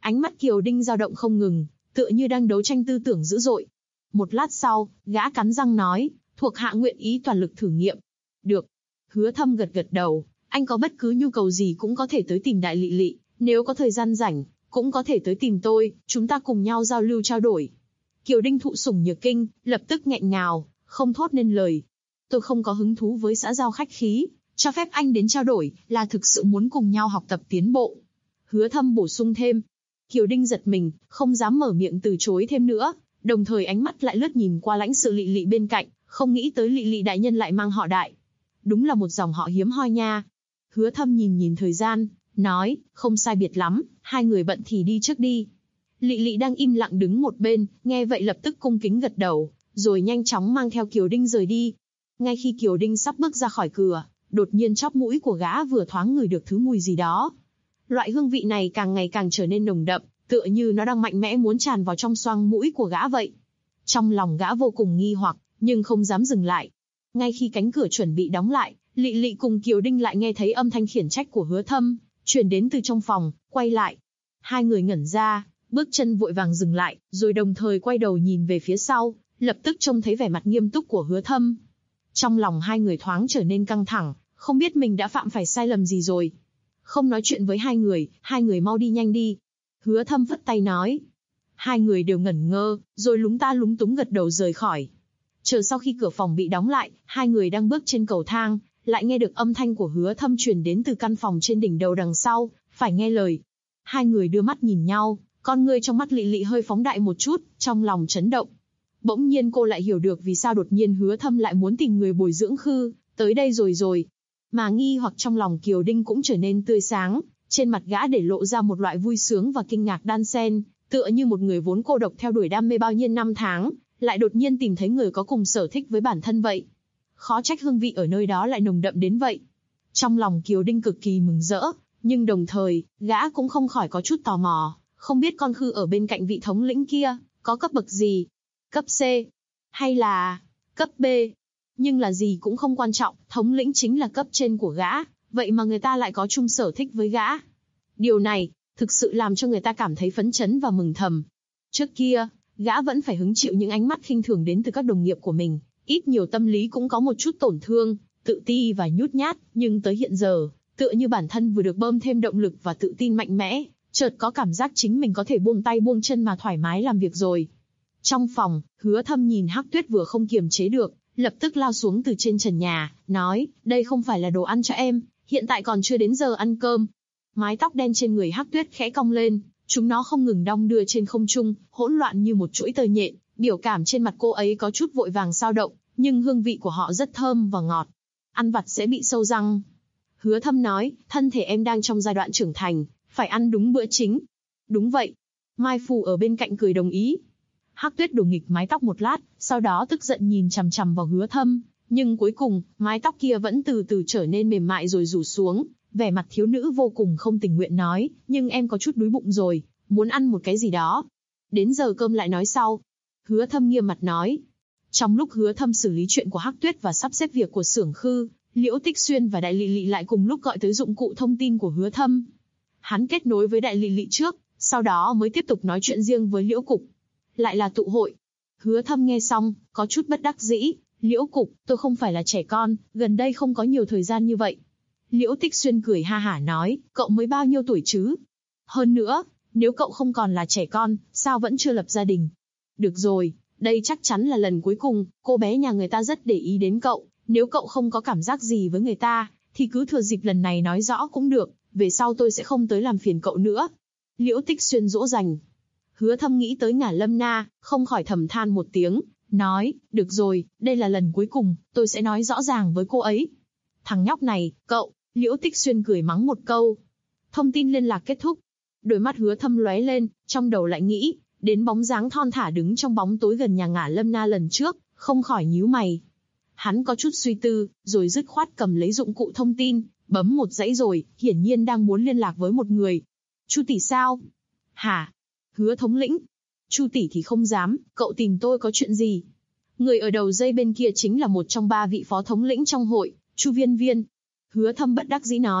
Ánh mắt Kiều Đinh dao động không ngừng, tựa như đang đấu tranh tư tưởng dữ dội. Một lát sau, gã cắn răng nói, thuộc hạ nguyện ý toàn lực thử nghiệm. Được. Hứa Thâm gật gật đầu, anh có bất cứ nhu cầu gì cũng có thể tới tìm đại Lị Lị, nếu có thời gian rảnh, cũng có thể tới tìm tôi, chúng ta cùng nhau giao lưu trao đổi. Kiều Đinh thụ sủng nhược kinh, lập tức nghẹn ngào, không thốt nên lời. Tôi không có hứng thú với xã giao khách khí, cho phép anh đến trao đổi, là thực sự muốn cùng nhau học tập tiến bộ. Hứa Thâm bổ sung thêm. Kiều Đinh giật mình, không dám mở miệng từ chối thêm nữa, đồng thời ánh mắt lại lướt nhìn qua lãnh sự Lị Lị bên cạnh, không nghĩ tới Lị Lị đại nhân lại mang họ Đại. Đúng là một dòng họ hiếm hoi nha. Hứa Thâm nhìn thời gian, nói, không sai biệt lắm, hai người bận thì đi trước đi. Lị Lị đang im lặng đứng một bên, nghe vậy lập tức cung kính gật đầu, rồi nhanh chóng mang theo Kiều Đinh rời đi. Ngay khi Kiều Đinh sắp bước ra khỏi cửa, đột nhiên chóp mũi của gã vừa thoáng ngửi được thứ mùi gì đó. Loại hương vị này càng ngày càng trở nên nồng đậm, tựa như nó đang mạnh mẽ muốn tràn vào trong xoang mũi của gã vậy. Trong lòng gã vô cùng nghi hoặc, nhưng không dám dừng lại. Ngay khi cánh cửa chuẩn bị đóng lại, Lị Lị cùng Kiều Đinh lại nghe thấy âm thanh khiển trách của Hứa Thâm, truyền đến từ trong phòng, quay lại. Hai người ngẩn ra, bước chân vội vàng dừng lại, rồi đồng thời quay đầu nhìn về phía sau, lập tức trông thấy vẻ mặt nghiêm túc của Hứa Thâm. Trong lòng hai người thoáng trở nên căng thẳng, không biết mình đã phạm phải sai lầm gì rồi. Không nói chuyện với hai người mau đi nhanh đi. Hứa Thâm phất tay nói. Hai người đều ngẩn ngơ, rồi lúng ta lúng túng gật đầu rời khỏi. Chờ sau khi cửa phòng bị đóng lại, hai người đang bước trên cầu thang, lại nghe được âm thanh của Hứa Thâm truyền đến từ căn phòng trên đỉnh đầu đằng sau, phải nghe lời. Hai người đưa mắt nhìn nhau, con ngươi trong mắt Lị Lị hơi phóng đại một chút, trong lòng chấn động. Bỗng nhiên cô lại hiểu được vì sao đột nhiên Hứa Thâm lại muốn tìm người bồi dưỡng Khư, tới đây rồi. Mà nghi hoặc trong lòng Kiều Đinh cũng trở nên tươi sáng, trên mặt gã để lộ ra một loại vui sướng và kinh ngạc đan xen, tựa như một người vốn cô độc theo đuổi đam mê bao nhiêu năm tháng, lại đột nhiên tìm thấy người có cùng sở thích với bản thân vậy. Khó trách hương vị ở nơi đó lại nồng đậm đến vậy. Trong lòng Kiều Đinh cực kỳ mừng rỡ, nhưng đồng thời, gã cũng không khỏi có chút tò mò, không biết con Khư ở bên cạnh vị thống lĩnh kia, có cấp bậc gì? Cấp C? Hay là cấp B? Nhưng là gì cũng không quan trọng, thống lĩnh chính là cấp trên của gã, vậy mà người ta lại có chung sở thích với gã. Điều này, thực sự làm cho người ta cảm thấy phấn chấn và mừng thầm. Trước kia, gã vẫn phải hứng chịu những ánh mắt khinh thường đến từ các đồng nghiệp của mình, ít nhiều tâm lý cũng có một chút tổn thương, tự ti và nhút nhát, nhưng tới hiện giờ, tựa như bản thân vừa được bơm thêm động lực và tự tin mạnh mẽ, chợt có cảm giác chính mình có thể buông tay buông chân mà thoải mái làm việc rồi. Trong phòng, Hứa Thâm nhìn Hắc Tuyết vừa không kiềm chế được, lập tức lao xuống từ trên trần nhà, nói, đây không phải là đồ ăn cho em, hiện tại còn chưa đến giờ ăn cơm. Mái tóc đen trên người Hắc Tuyết khẽ cong lên, chúng nó không ngừng đong đưa trên không trung, hỗn loạn như một chuỗi tơ nhện, biểu cảm trên mặt cô ấy có chút vội vàng dao động, nhưng hương vị của họ rất thơm và ngọt. Ăn vặt sẽ bị sâu răng. Hứa Thâm nói, thân thể em đang trong giai đoạn trưởng thành, phải ăn đúng bữa chính. Đúng vậy. Mai Phù ở bên cạnh cười đồng ý. Hắc Tuyết đổ nghịch mái tóc một lát, sau đó tức giận nhìn chằm chằm vào Hứa Thâm, nhưng cuối cùng, mái tóc kia vẫn từ từ trở nên mềm mại rồi rủ xuống, vẻ mặt thiếu nữ vô cùng không tình nguyện nói, nhưng em có chút đói bụng rồi, muốn ăn một cái gì đó. Đến giờ cơm lại nói sau. Hứa Thâm nghiêm mặt nói. Trong lúc Hứa Thâm xử lý chuyện của Hắc Tuyết và sắp xếp việc của xưởng Khư, Liễu Tích Xuyên và Đại Lị Lị lại cùng lúc gọi tới dụng cụ thông tin của Hứa Thâm. Hắn kết nối với Đại Lị Lị trước, sau đó mới tiếp tục nói chuyện riêng với Liễu Cục. Lại là tụ hội. Hứa Thâm nghe xong, có chút bất đắc dĩ. Liễu Cục, tôi không phải là trẻ con, gần đây không có nhiều thời gian như vậy. Liễu Tích Xuyên cười ha hả nói, cậu mới bao nhiêu tuổi chứ? Hơn nữa, nếu cậu không còn là trẻ con, sao vẫn chưa lập gia đình? Được rồi, đây chắc chắn là lần cuối cùng, cô bé nhà người ta rất để ý đến cậu, nếu cậu không có cảm giác gì với người ta, thì cứ thừa dịp lần này nói rõ cũng được, về sau tôi sẽ không tới làm phiền cậu nữa. Liễu Tích Xuyên dỗ dành. Hứa Thâm nghĩ tới Ngả Lâm Na, không khỏi thầm than một tiếng, nói, được rồi, đây là lần cuối cùng, tôi sẽ nói rõ ràng với cô ấy. Thằng nhóc này, cậu, Liễu Tích Xuyên cười mắng một câu. Thông tin liên lạc kết thúc. Đôi mắt Hứa Thâm lóe lên, trong đầu lại nghĩ, đến bóng dáng thon thả đứng trong bóng tối gần nhà Ngả Lâm Na lần trước, không khỏi nhíu mày. Hắn có chút suy tư, rồi dứt khoát cầm lấy dụng cụ thông tin, bấm một dãy rồi, hiển nhiên đang muốn liên lạc với một người. Chu tỷ sao? Hả? Hứa thống lĩnh. Chu tỷ thì không dám, cậu tìm tôi có chuyện gì? Người ở đầu dây bên kia chính là một trong 3 vị phó thống lĩnh trong hội, Chu Viên Viên. Hứa Thâm bất đắc dĩ nói,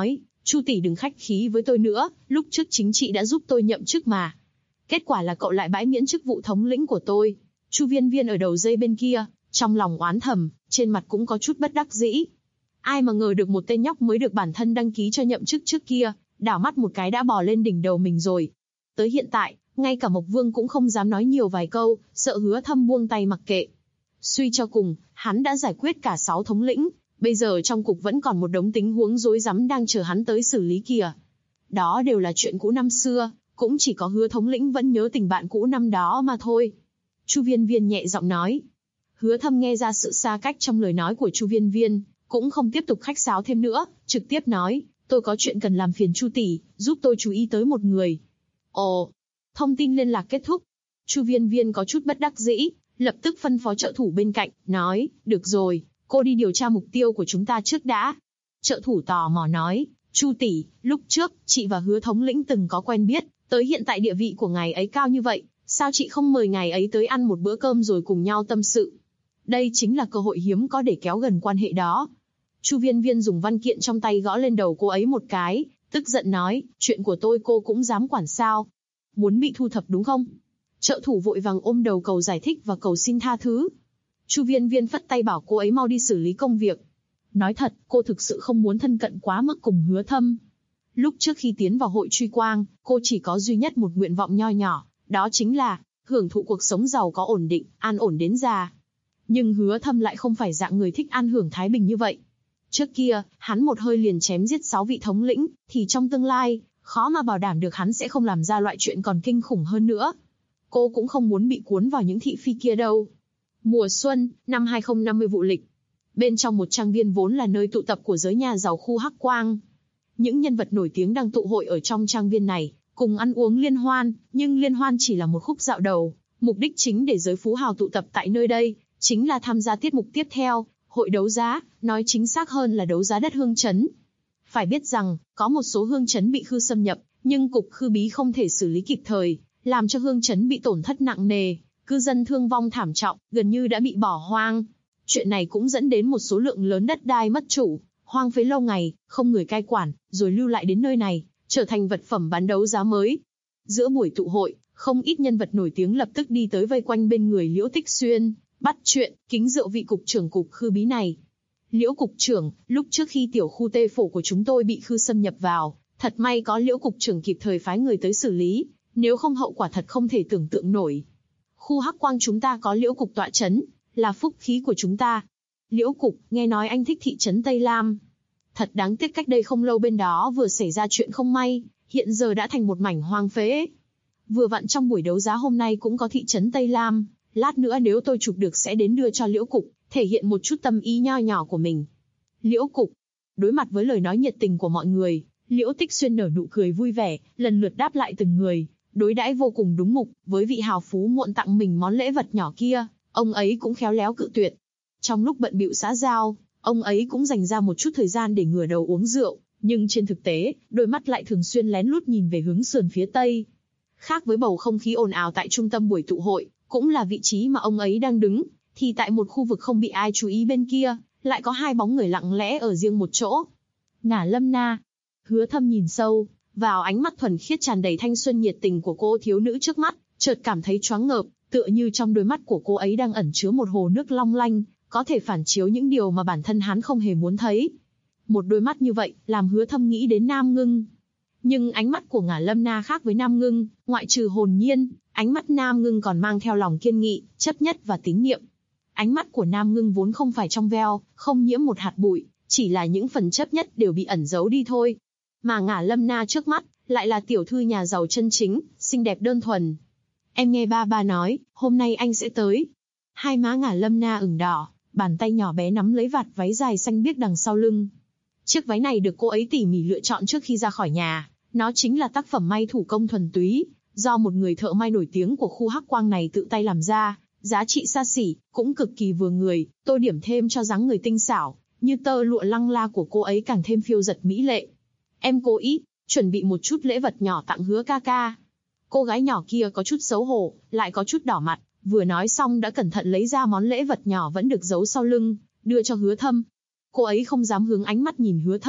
Chu tỷ đừng khách khí với tôi nữa, lúc trước chính chị đã giúp tôi nhậm chức mà. Kết quả là cậu lại bãi miễn chức vụ thống lĩnh của tôi. Chu Viên Viên ở đầu dây bên kia, trong lòng oán thầm, trên mặt cũng có chút bất đắc dĩ. Ai mà ngờ được một tên nhóc mới được bản thân đăng ký cho nhậm chức trước kia, đảo mắt một cái đã bò lên đỉnh đầu mình rồi. Tới hiện tại, ngay cả Mộc Vương cũng không dám nói nhiều vài câu, sợ Hứa Thâm buông tay mặc kệ. Suy cho cùng, hắn đã giải quyết cả 6 thống lĩnh, bây giờ trong cục vẫn còn một đống tình huống rối rắm đang chờ hắn tới xử lý kìa. Đó đều là chuyện cũ năm xưa, cũng chỉ có Hứa thống lĩnh vẫn nhớ tình bạn cũ năm đó mà thôi. Chu Viên Viên nhẹ giọng nói. Hứa Thâm nghe ra sự xa cách trong lời nói của Chu Viên Viên, cũng không tiếp tục khách sáo thêm nữa, trực tiếp nói, tôi có chuyện cần làm phiền Chu tỷ, giúp tôi chú ý tới một người. Ồ, thông tin liên lạc kết thúc. Chu Viên Viên có chút bất đắc dĩ, lập tức phân phó trợ thủ bên cạnh, nói, được rồi, cô đi điều tra mục tiêu của chúng ta trước đã. Trợ thủ tò mò nói, Chu tỷ, lúc trước, chị và Hứa thống lĩnh từng có quen biết, tới hiện tại địa vị của ngài ấy cao như vậy, sao chị không mời ngài ấy tới ăn một bữa cơm rồi cùng nhau tâm sự? Đây chính là cơ hội hiếm có để kéo gần quan hệ đó. Chu Viên Viên dùng văn kiện trong tay gõ lên đầu cô ấy một cái, tức giận nói, chuyện của tôi cô cũng dám quản sao? Muốn bị thu thập đúng không? Trợ thủ vội vàng ôm đầu cầu giải thích và cầu xin tha thứ. Chu Viên Viên phất tay bảo cô ấy mau đi xử lý công việc. Nói thật, cô thực sự không muốn thân cận quá mức cùng Hứa Thâm. Lúc trước khi tiến vào hội truy quang, cô chỉ có duy nhất một nguyện vọng nho nhỏ, đó chính là hưởng thụ cuộc sống giàu có ổn định, an ổn đến già. Nhưng Hứa Thâm lại không phải dạng người thích an hưởng thái bình như vậy. Trước kia, hắn một hơi liền chém giết 6 vị thống lĩnh, thì trong tương lai, khó mà bảo đảm được hắn sẽ không làm ra loại chuyện còn kinh khủng hơn nữa. Cô cũng không muốn bị cuốn vào những thị phi kia đâu. Mùa xuân, năm 2050 vụ lịch. Bên trong một trang viên vốn là nơi tụ tập của giới nhà giàu khu Hắc Quang. Những nhân vật nổi tiếng đang tụ hội ở trong trang viên này, cùng ăn uống liên hoan, nhưng liên hoan chỉ là một khúc dạo đầu. Mục đích chính để giới phú hào tụ tập tại nơi đây, chính là tham gia tiết mục tiếp theo, hội đấu giá, nói chính xác hơn là đấu giá đất Hương Trấn. Phải biết rằng, có một số hương trấn bị khư xâm nhập, nhưng cục khư bí không thể xử lý kịp thời, làm cho hương trấn bị tổn thất nặng nề, cư dân thương vong thảm trọng, gần như đã bị bỏ hoang. Chuyện này cũng dẫn đến một số lượng lớn đất đai mất chủ, hoang phế lâu ngày, không người cai quản, rồi lưu lại đến nơi này, trở thành vật phẩm bán đấu giá mới. Giữa buổi tụ hội, không ít nhân vật nổi tiếng lập tức đi tới vây quanh bên người Liễu Tích Xuyên, bắt chuyện, kính rượu vị cục trưởng cục khư bí này. Liễu cục trưởng, lúc trước khi tiểu khu Tê Phổ của chúng tôi bị khư xâm nhập vào, thật may có Liễu cục trưởng kịp thời phái người tới xử lý, nếu không hậu quả thật không thể tưởng tượng nổi. Khu Hắc Quang chúng ta có Liễu cục tọa chấn, là phúc khí của chúng ta. Liễu cục, nghe nói anh thích thị trấn Tây Lam. Thật đáng tiếc cách đây không lâu bên đó vừa xảy ra chuyện không may, hiện giờ đã thành một mảnh hoang phế. Vừa vặn trong buổi đấu giá hôm nay cũng có thị trấn Tây Lam, lát nữa nếu tôi chụp được sẽ đến đưa cho Liễu cục, thể hiện một chút tâm ý nho nhỏ của mình. Liễu cục, đối mặt với lời nói nhiệt tình của mọi người, Liễu Tích Xuyên nở nụ cười vui vẻ, lần lượt đáp lại từng người, đối đãi vô cùng đúng mục. Với vị hào phú muộn tặng mình món lễ vật nhỏ kia, ông ấy cũng khéo léo cự tuyệt. Trong lúc bận bịu xã giao, ông ấy cũng dành ra một chút thời gian để ngửa đầu uống rượu, nhưng trên thực tế, đôi mắt lại thường xuyên lén lút nhìn về hướng sườn phía tây. Khác với bầu không khí ồn ào tại trung tâm buổi tụ hội, cũng là vị trí mà ông ấy đang đứng, thì tại một khu vực không bị ai chú ý bên kia, lại có hai bóng người lặng lẽ ở riêng một chỗ. Ngả Lâm Na. Hứa Thâm nhìn sâu vào ánh mắt thuần khiết tràn đầy thanh xuân nhiệt tình của cô thiếu nữ trước mắt, chợt cảm thấy choáng ngợp, tựa như trong đôi mắt của cô ấy đang ẩn chứa một hồ nước long lanh, có thể phản chiếu những điều mà bản thân hắn không hề muốn thấy. Một đôi mắt như vậy, làm Hứa Thâm nghĩ đến Nam Ngưng. Nhưng ánh mắt của Ngả Lâm Na khác với Nam Ngưng, ngoại trừ hồn nhiên, ánh mắt Nam Ngưng còn mang theo lòng kiên nghị, chấp nhất và tín niệm. Ánh mắt của Nam Ngưng vốn không phải trong veo, không nhiễm một hạt bụi, chỉ là những phần chấp nhất đều bị ẩn giấu đi thôi. Mà Ngả Lâm Na trước mắt, lại là tiểu thư nhà giàu chân chính, xinh đẹp đơn thuần. Em nghe ba nói, hôm nay anh sẽ tới. Hai má Ngả Lâm Na ửng đỏ, bàn tay nhỏ bé nắm lấy vạt váy dài xanh biếc đằng sau lưng. Chiếc váy này được cô ấy tỉ mỉ lựa chọn trước khi ra khỏi nhà, nó chính là tác phẩm may thủ công thuần túy, do một người thợ may nổi tiếng của khu Hắc Quang này tự tay làm ra, giá trị xa xỉ, cũng cực kỳ vừa người, tô điểm thêm cho dáng người tinh xảo, như tơ lụa lăng la của cô ấy càng thêm phiêu dật mỹ lệ. Em cố ý chuẩn bị một chút lễ vật nhỏ tặng Hứa ca ca. Cô gái nhỏ kia có chút xấu hổ, lại có chút đỏ mặt, vừa nói xong đã cẩn thận lấy ra món lễ vật nhỏ vẫn được giấu sau lưng, đưa cho Hứa Thâm. Cô ấy không dám hướng ánh mắt nhìn Hứa Thâm,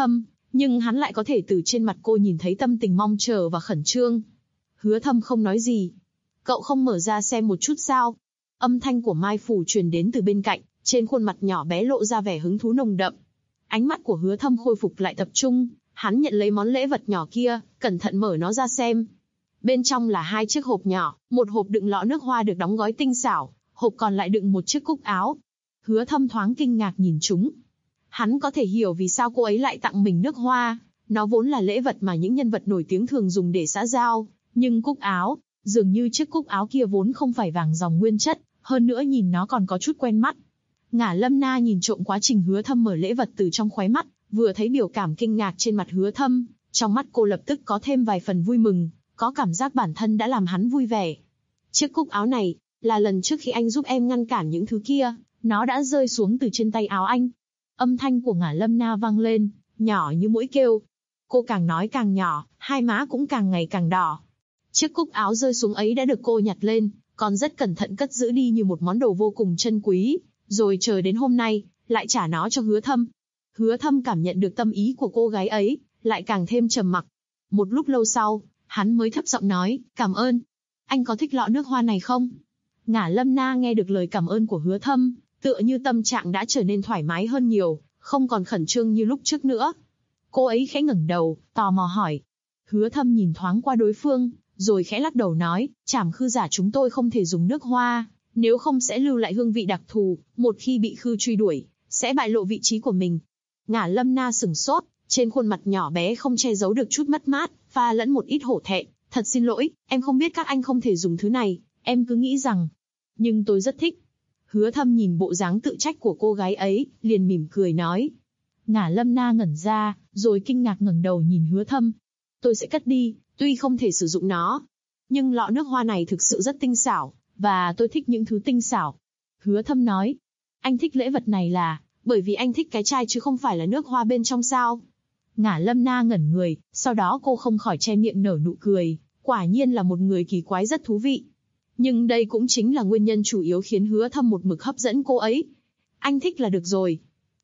nhưng hắn lại có thể từ trên mặt cô nhìn thấy tâm tình mong chờ và khẩn trương. Hứa Thâm không nói gì. Cậu không mở ra xem một chút sao? Âm thanh của Mai Phủ truyền đến từ bên cạnh, trên khuôn mặt nhỏ bé lộ ra vẻ hứng thú nồng đậm. Ánh mắt của Hứa Thâm khôi phục lại tập trung, hắn nhận lấy món lễ vật nhỏ kia, cẩn thận mở nó ra xem. Bên trong là 2 chiếc hộp nhỏ, một hộp đựng lọ nước hoa được đóng gói tinh xảo, hộp còn lại đựng một chiếc cúc áo. Hứa Thâm thoáng kinh ngạc nhìn chúng. Hắn có thể hiểu vì sao cô ấy lại tặng mình nước hoa, nó vốn là lễ vật mà những nhân vật nổi tiếng thường dùng để xã giao, nhưng cúc áo, dường như chiếc cúc áo kia vốn không phải vàng dòng nguyên chất, hơn nữa nhìn nó còn có chút quen mắt. Ngả Lâm Na nhìn trộm quá trình Hứa Thâm mở lễ vật từ trong khóe mắt, vừa thấy biểu cảm kinh ngạc trên mặt Hứa Thâm, trong mắt cô lập tức có thêm vài phần vui mừng, có cảm giác bản thân đã làm hắn vui vẻ. Chiếc cúc áo này, là lần trước khi anh giúp em ngăn cản những thứ kia, nó đã rơi xuống từ trên tay áo anh. Âm thanh của Ngả Lâm Na vang lên, nhỏ như mũi kêu. Cô càng nói càng nhỏ, hai má cũng càng ngày càng đỏ. Chiếc cúc áo rơi xuống ấy đã được cô nhặt lên, còn rất cẩn thận cất giữ đi như một món đồ vô cùng chân quý, rồi chờ đến hôm nay, lại trả nó cho Hứa Thâm. Hứa Thâm cảm nhận được tâm ý của cô gái ấy, lại càng thêm trầm mặc. Một lúc lâu sau, hắn mới thấp giọng nói, cảm ơn. Anh có thích lọ nước hoa này không? Ngả Lâm Na nghe được lời cảm ơn của Hứa Thâm, tựa như tâm trạng đã trở nên thoải mái hơn nhiều, không còn khẩn trương như lúc trước nữa. Cô ấy khẽ ngẩng đầu, tò mò hỏi. Hứa Thâm nhìn thoáng qua đối phương, rồi khẽ lắc đầu nói, Trảm Khư giả chúng tôi không thể dùng nước hoa, nếu không sẽ lưu lại hương vị đặc thù, một khi bị Khư truy đuổi, sẽ bại lộ vị trí của mình. Ngả Lâm Na sửng sốt, trên khuôn mặt nhỏ bé không che giấu được chút mất mát, pha lẫn một ít hổ thẹn. Thật xin lỗi, em không biết các anh không thể dùng thứ này, em cứ nghĩ rằng. Nhưng tôi rất thích. Hứa Thâm nhìn bộ dáng tự trách của cô gái ấy, liền mỉm cười nói. Ngả Lâm Na ngẩn ra, rồi kinh ngạc ngẩng đầu nhìn Hứa Thâm. Tôi sẽ cất đi, tuy không thể sử dụng nó. Nhưng lọ nước hoa này thực sự rất tinh xảo, và tôi thích những thứ tinh xảo. Hứa Thâm nói. Anh thích lễ vật này là, bởi vì anh thích cái chai chứ không phải là nước hoa bên trong sao? Ngả Lâm Na ngẩn người, sau đó cô không khỏi che miệng nở nụ cười, quả nhiên là một người kỳ quái rất thú vị. Nhưng đây cũng chính là nguyên nhân chủ yếu khiến Hứa Thâm một mực hấp dẫn cô ấy. Anh thích là được rồi.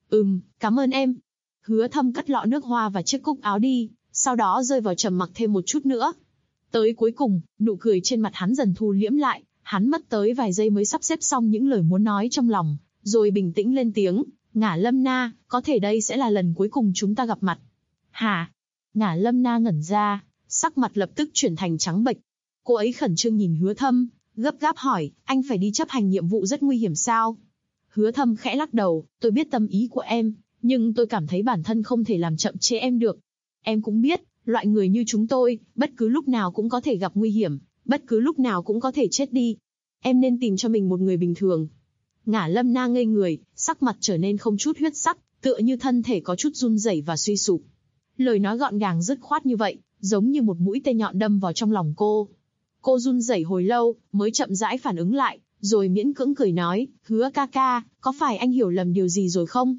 Cảm ơn em. Hứa Thâm cất lọ nước hoa và chiếc cúc áo đi, sau đó rơi vào trầm mặc thêm một chút nữa. Tới cuối cùng, nụ cười trên mặt hắn dần thu liễm lại, hắn mất tới vài giây mới sắp xếp xong những lời muốn nói trong lòng, rồi bình tĩnh lên tiếng, Ngả Lâm Na, có thể đây sẽ là lần cuối cùng chúng ta gặp mặt. Hả? Ngả Lâm Na ngẩn ra, sắc mặt lập tức chuyển thành trắng bệch. Cô ấy khẩn trương nhìn Hứa Thâm, gấp gáp hỏi, anh phải đi chấp hành nhiệm vụ rất nguy hiểm sao? Hứa Thâm khẽ lắc đầu, tôi biết tâm ý của em, nhưng tôi cảm thấy bản thân không thể làm chậm trễ em được. Em cũng biết, loại người như chúng tôi, bất cứ lúc nào cũng có thể gặp nguy hiểm, bất cứ lúc nào cũng có thể chết đi. Em nên tìm cho mình một người bình thường. Ngả Lâm Na ngây người, sắc mặt trở nên không chút huyết sắc, tựa như thân thể có chút run rẩy và suy sụp. Lời nói gọn gàng dứt khoát như vậy, giống như một mũi tên nhọn đâm vào trong lòng cô. Cô run rẩy hồi lâu, mới chậm rãi phản ứng lại, rồi miễn cưỡng cười nói, Hứa ca ca, có phải anh hiểu lầm điều gì rồi không?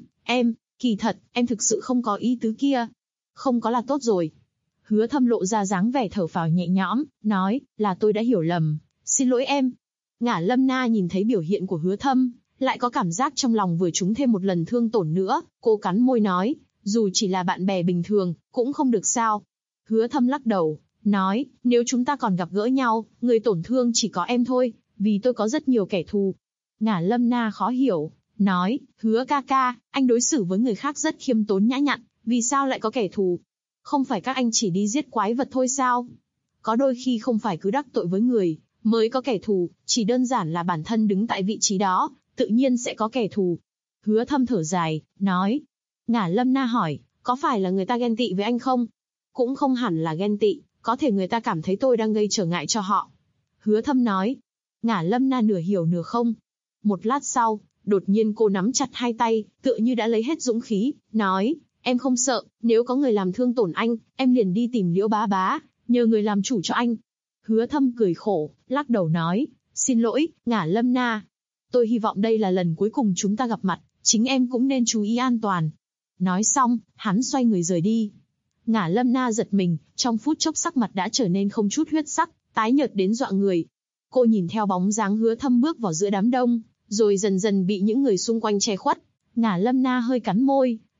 Kỳ thật, em thực sự không có ý tứ kia. Không có là tốt rồi. Hứa Thâm lộ ra dáng vẻ thở phào nhẹ nhõm, nói, là tôi đã hiểu lầm, xin lỗi em. Ngả Lâm Na nhìn thấy biểu hiện của Hứa Thâm, lại có cảm giác trong lòng vừa trúng thêm một lần thương tổn nữa, cô cắn môi nói, dù chỉ là bạn bè bình thường, cũng không được sao. Hứa Thâm lắc đầu, nói, nếu chúng ta còn gặp gỡ nhau, người tổn thương chỉ có em thôi, vì tôi có rất nhiều kẻ thù. Ngả Lâm Na khó hiểu, nói, Hứa ca ca, anh đối xử với người khác rất khiêm tốn nhã nhặn, vì sao lại có kẻ thù? Không phải các anh chỉ đi giết quái vật thôi sao? Có đôi khi không phải cứ đắc tội với người, mới có kẻ thù, chỉ đơn giản là bản thân đứng tại vị trí đó, tự nhiên sẽ có kẻ thù. Hứa Thâm thở dài, nói. Ngả Lâm Na hỏi, có phải là người ta ghen tị với anh không? Cũng không hẳn là ghen tị, có thể người ta cảm thấy tôi đang gây trở ngại cho họ. Hứa Thâm nói. Ngả Lâm Na nửa hiểu nửa không. Một lát sau, đột nhiên cô nắm chặt hai tay, tựa như đã lấy hết dũng khí, nói, em không sợ, nếu có người làm thương tổn anh, em liền đi tìm Liễu Bá Bá, nhờ người làm chủ cho anh. Hứa Thâm cười khổ, lắc đầu nói, xin lỗi, Ngả Lâm Na. Tôi hy vọng đây là lần cuối cùng chúng ta gặp mặt, chính em cũng nên chú ý an toàn. Nói xong, hắn xoay người rời đi. Ngả Lâm Na giật mình, trong phút chốc sắc mặt đã trở nên không chút huyết sắc, tái nhợt đến dọa người. Cô nhìn theo bóng dáng Hứa Thâm bước vào giữa đám đông, rồi dần dần bị những người xung quanh che khuất. Ngả Lâm Na hơi cắn môi,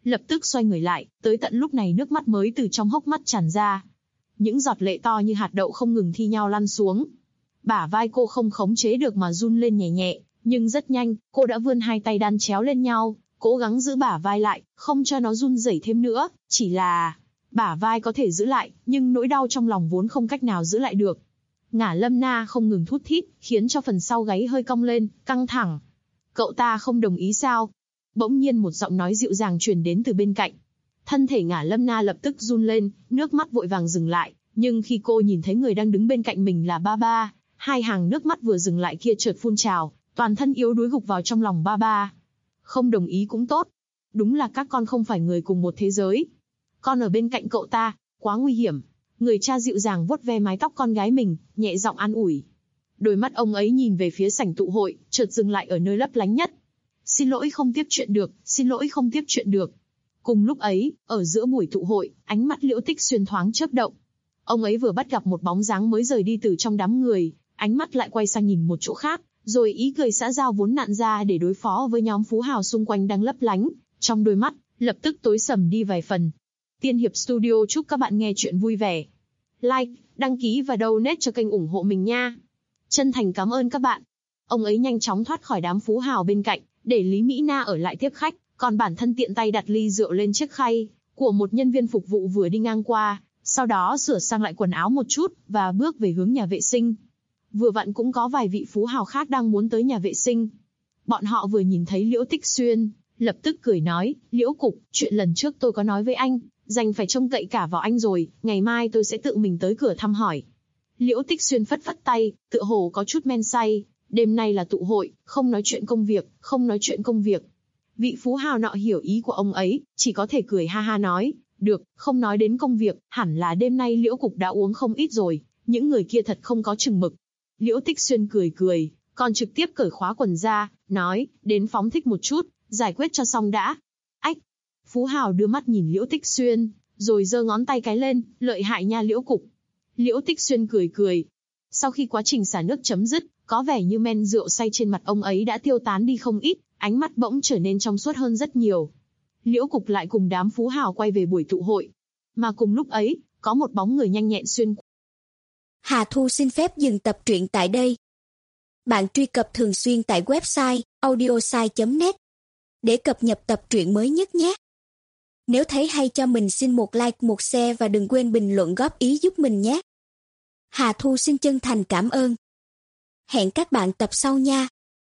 lập tức xoay người lại, tới tận lúc này nước mắt mới từ trong hốc mắt tràn ra. Những giọt lệ to như hạt đậu không ngừng thi nhau lăn xuống. Bả vai cô không khống chế được mà run lên nhẹ nhẹ, nhưng rất nhanh, cô đã vươn hai tay đan chéo lên nhau, cố gắng giữ bả vai lại, không cho nó run rẩy thêm nữa, chỉ là bả vai có thể giữ lại, nhưng nỗi đau trong lòng vốn không cách nào giữ lại được. Ngả Lâm Na không ngừng thút thít, khiến cho phần sau gáy hơi cong lên, căng thẳng. Cậu ta không đồng ý sao? Bỗng nhiên một giọng nói dịu dàng truyền đến từ bên cạnh. Thân thể Ngả Lâm Na lập tức run lên, nước mắt vội vàng dừng lại, nhưng khi cô nhìn thấy người đang đứng bên cạnh mình là ba ba, hai hàng nước mắt vừa dừng lại kia chợt phun trào, toàn thân yếu đuối gục vào trong lòng ba ba. Không đồng ý cũng tốt. Đúng là các con không phải người cùng một thế giới. Con ở bên cạnh cậu ta, quá nguy hiểm. Người cha dịu dàng vuốt ve mái tóc con gái mình, nhẹ giọng an ủi. Đôi mắt ông ấy nhìn về phía sảnh tụ hội, chợt dừng lại ở nơi lấp lánh nhất. Xin lỗi không tiếp chuyện được, xin lỗi không tiếp chuyện được. Cùng lúc ấy, ở giữa buổi tụ hội, ánh mắt Liễu Tích Xuyên thoáng chớp động. Ông ấy vừa bắt gặp một bóng dáng mới rời đi từ trong đám người, ánh mắt lại quay sang nhìn một chỗ khác, rồi ý cười xã giao vốn nặn ra để đối phó với nhóm phú hào xung quanh đang lấp lánh, trong đôi mắt, lập tức tối sầm đi vài phần. Tiên Hiệp Studio chúc các bạn nghe chuyện vui vẻ. Like, đăng ký và donate cho kênh ủng hộ mình nha. Chân thành cảm ơn các bạn. Ông ấy nhanh chóng thoát khỏi đám phú hào bên cạnh, để Lý Mỹ Na ở lại tiếp khách, còn bản thân tiện tay đặt ly rượu lên chiếc khay của một nhân viên phục vụ vừa đi ngang qua, sau đó sửa sang lại quần áo một chút và bước về hướng nhà vệ sinh. Vừa vặn cũng có vài vị phú hào khác đang muốn tới nhà vệ sinh. Bọn họ vừa nhìn thấy Liễu Tích Xuyên, lập tức cười nói, Liễu Cục, chuyện lần trước tôi có nói với anh, dành phải trông cậy cả vào anh rồi, ngày mai tôi sẽ tự mình tới cửa thăm hỏi. Liễu Tích Xuyên phất phất tay, tựa hồ có chút men say, đêm nay là tụ hội, không nói chuyện công việc, không nói chuyện công việc. Vị phú hào nọ hiểu ý của ông ấy, chỉ có thể cười ha ha nói, được, không nói đến công việc, hẳn là đêm nay Liễu Cục đã uống không ít rồi, những người kia thật không có chừng mực. Liễu Tích Xuyên cười cười, còn trực tiếp cởi khóa quần ra, nói, đến phóng thích một chút, giải quyết cho xong đã. Ách! Phú hào đưa mắt nhìn Liễu Tích Xuyên, rồi giơ ngón tay cái lên, lợi hại nha Liễu Cục. Liễu Tích Xuyên cười cười. Sau khi quá trình xả nước chấm dứt, có vẻ như men rượu say trên mặt ông ấy đã tiêu tán đi không ít, ánh mắt bỗng trở nên trong suốt hơn rất nhiều. Liễu Cục lại cùng đám phú hào quay về buổi tụ hội. Mà cùng lúc ấy, có một bóng người nhanh nhẹn xuyên. Hà Thu xin phép dừng tập truyện tại đây. Bạn truy cập thường xuyên tại website audiosai.net để cập nhật tập truyện mới nhất nhé. Nếu thấy hay cho mình xin một like, một share và đừng quên bình luận góp ý giúp mình nhé. Hà Thu xin chân thành cảm ơn. Hẹn các bạn tập sau nha.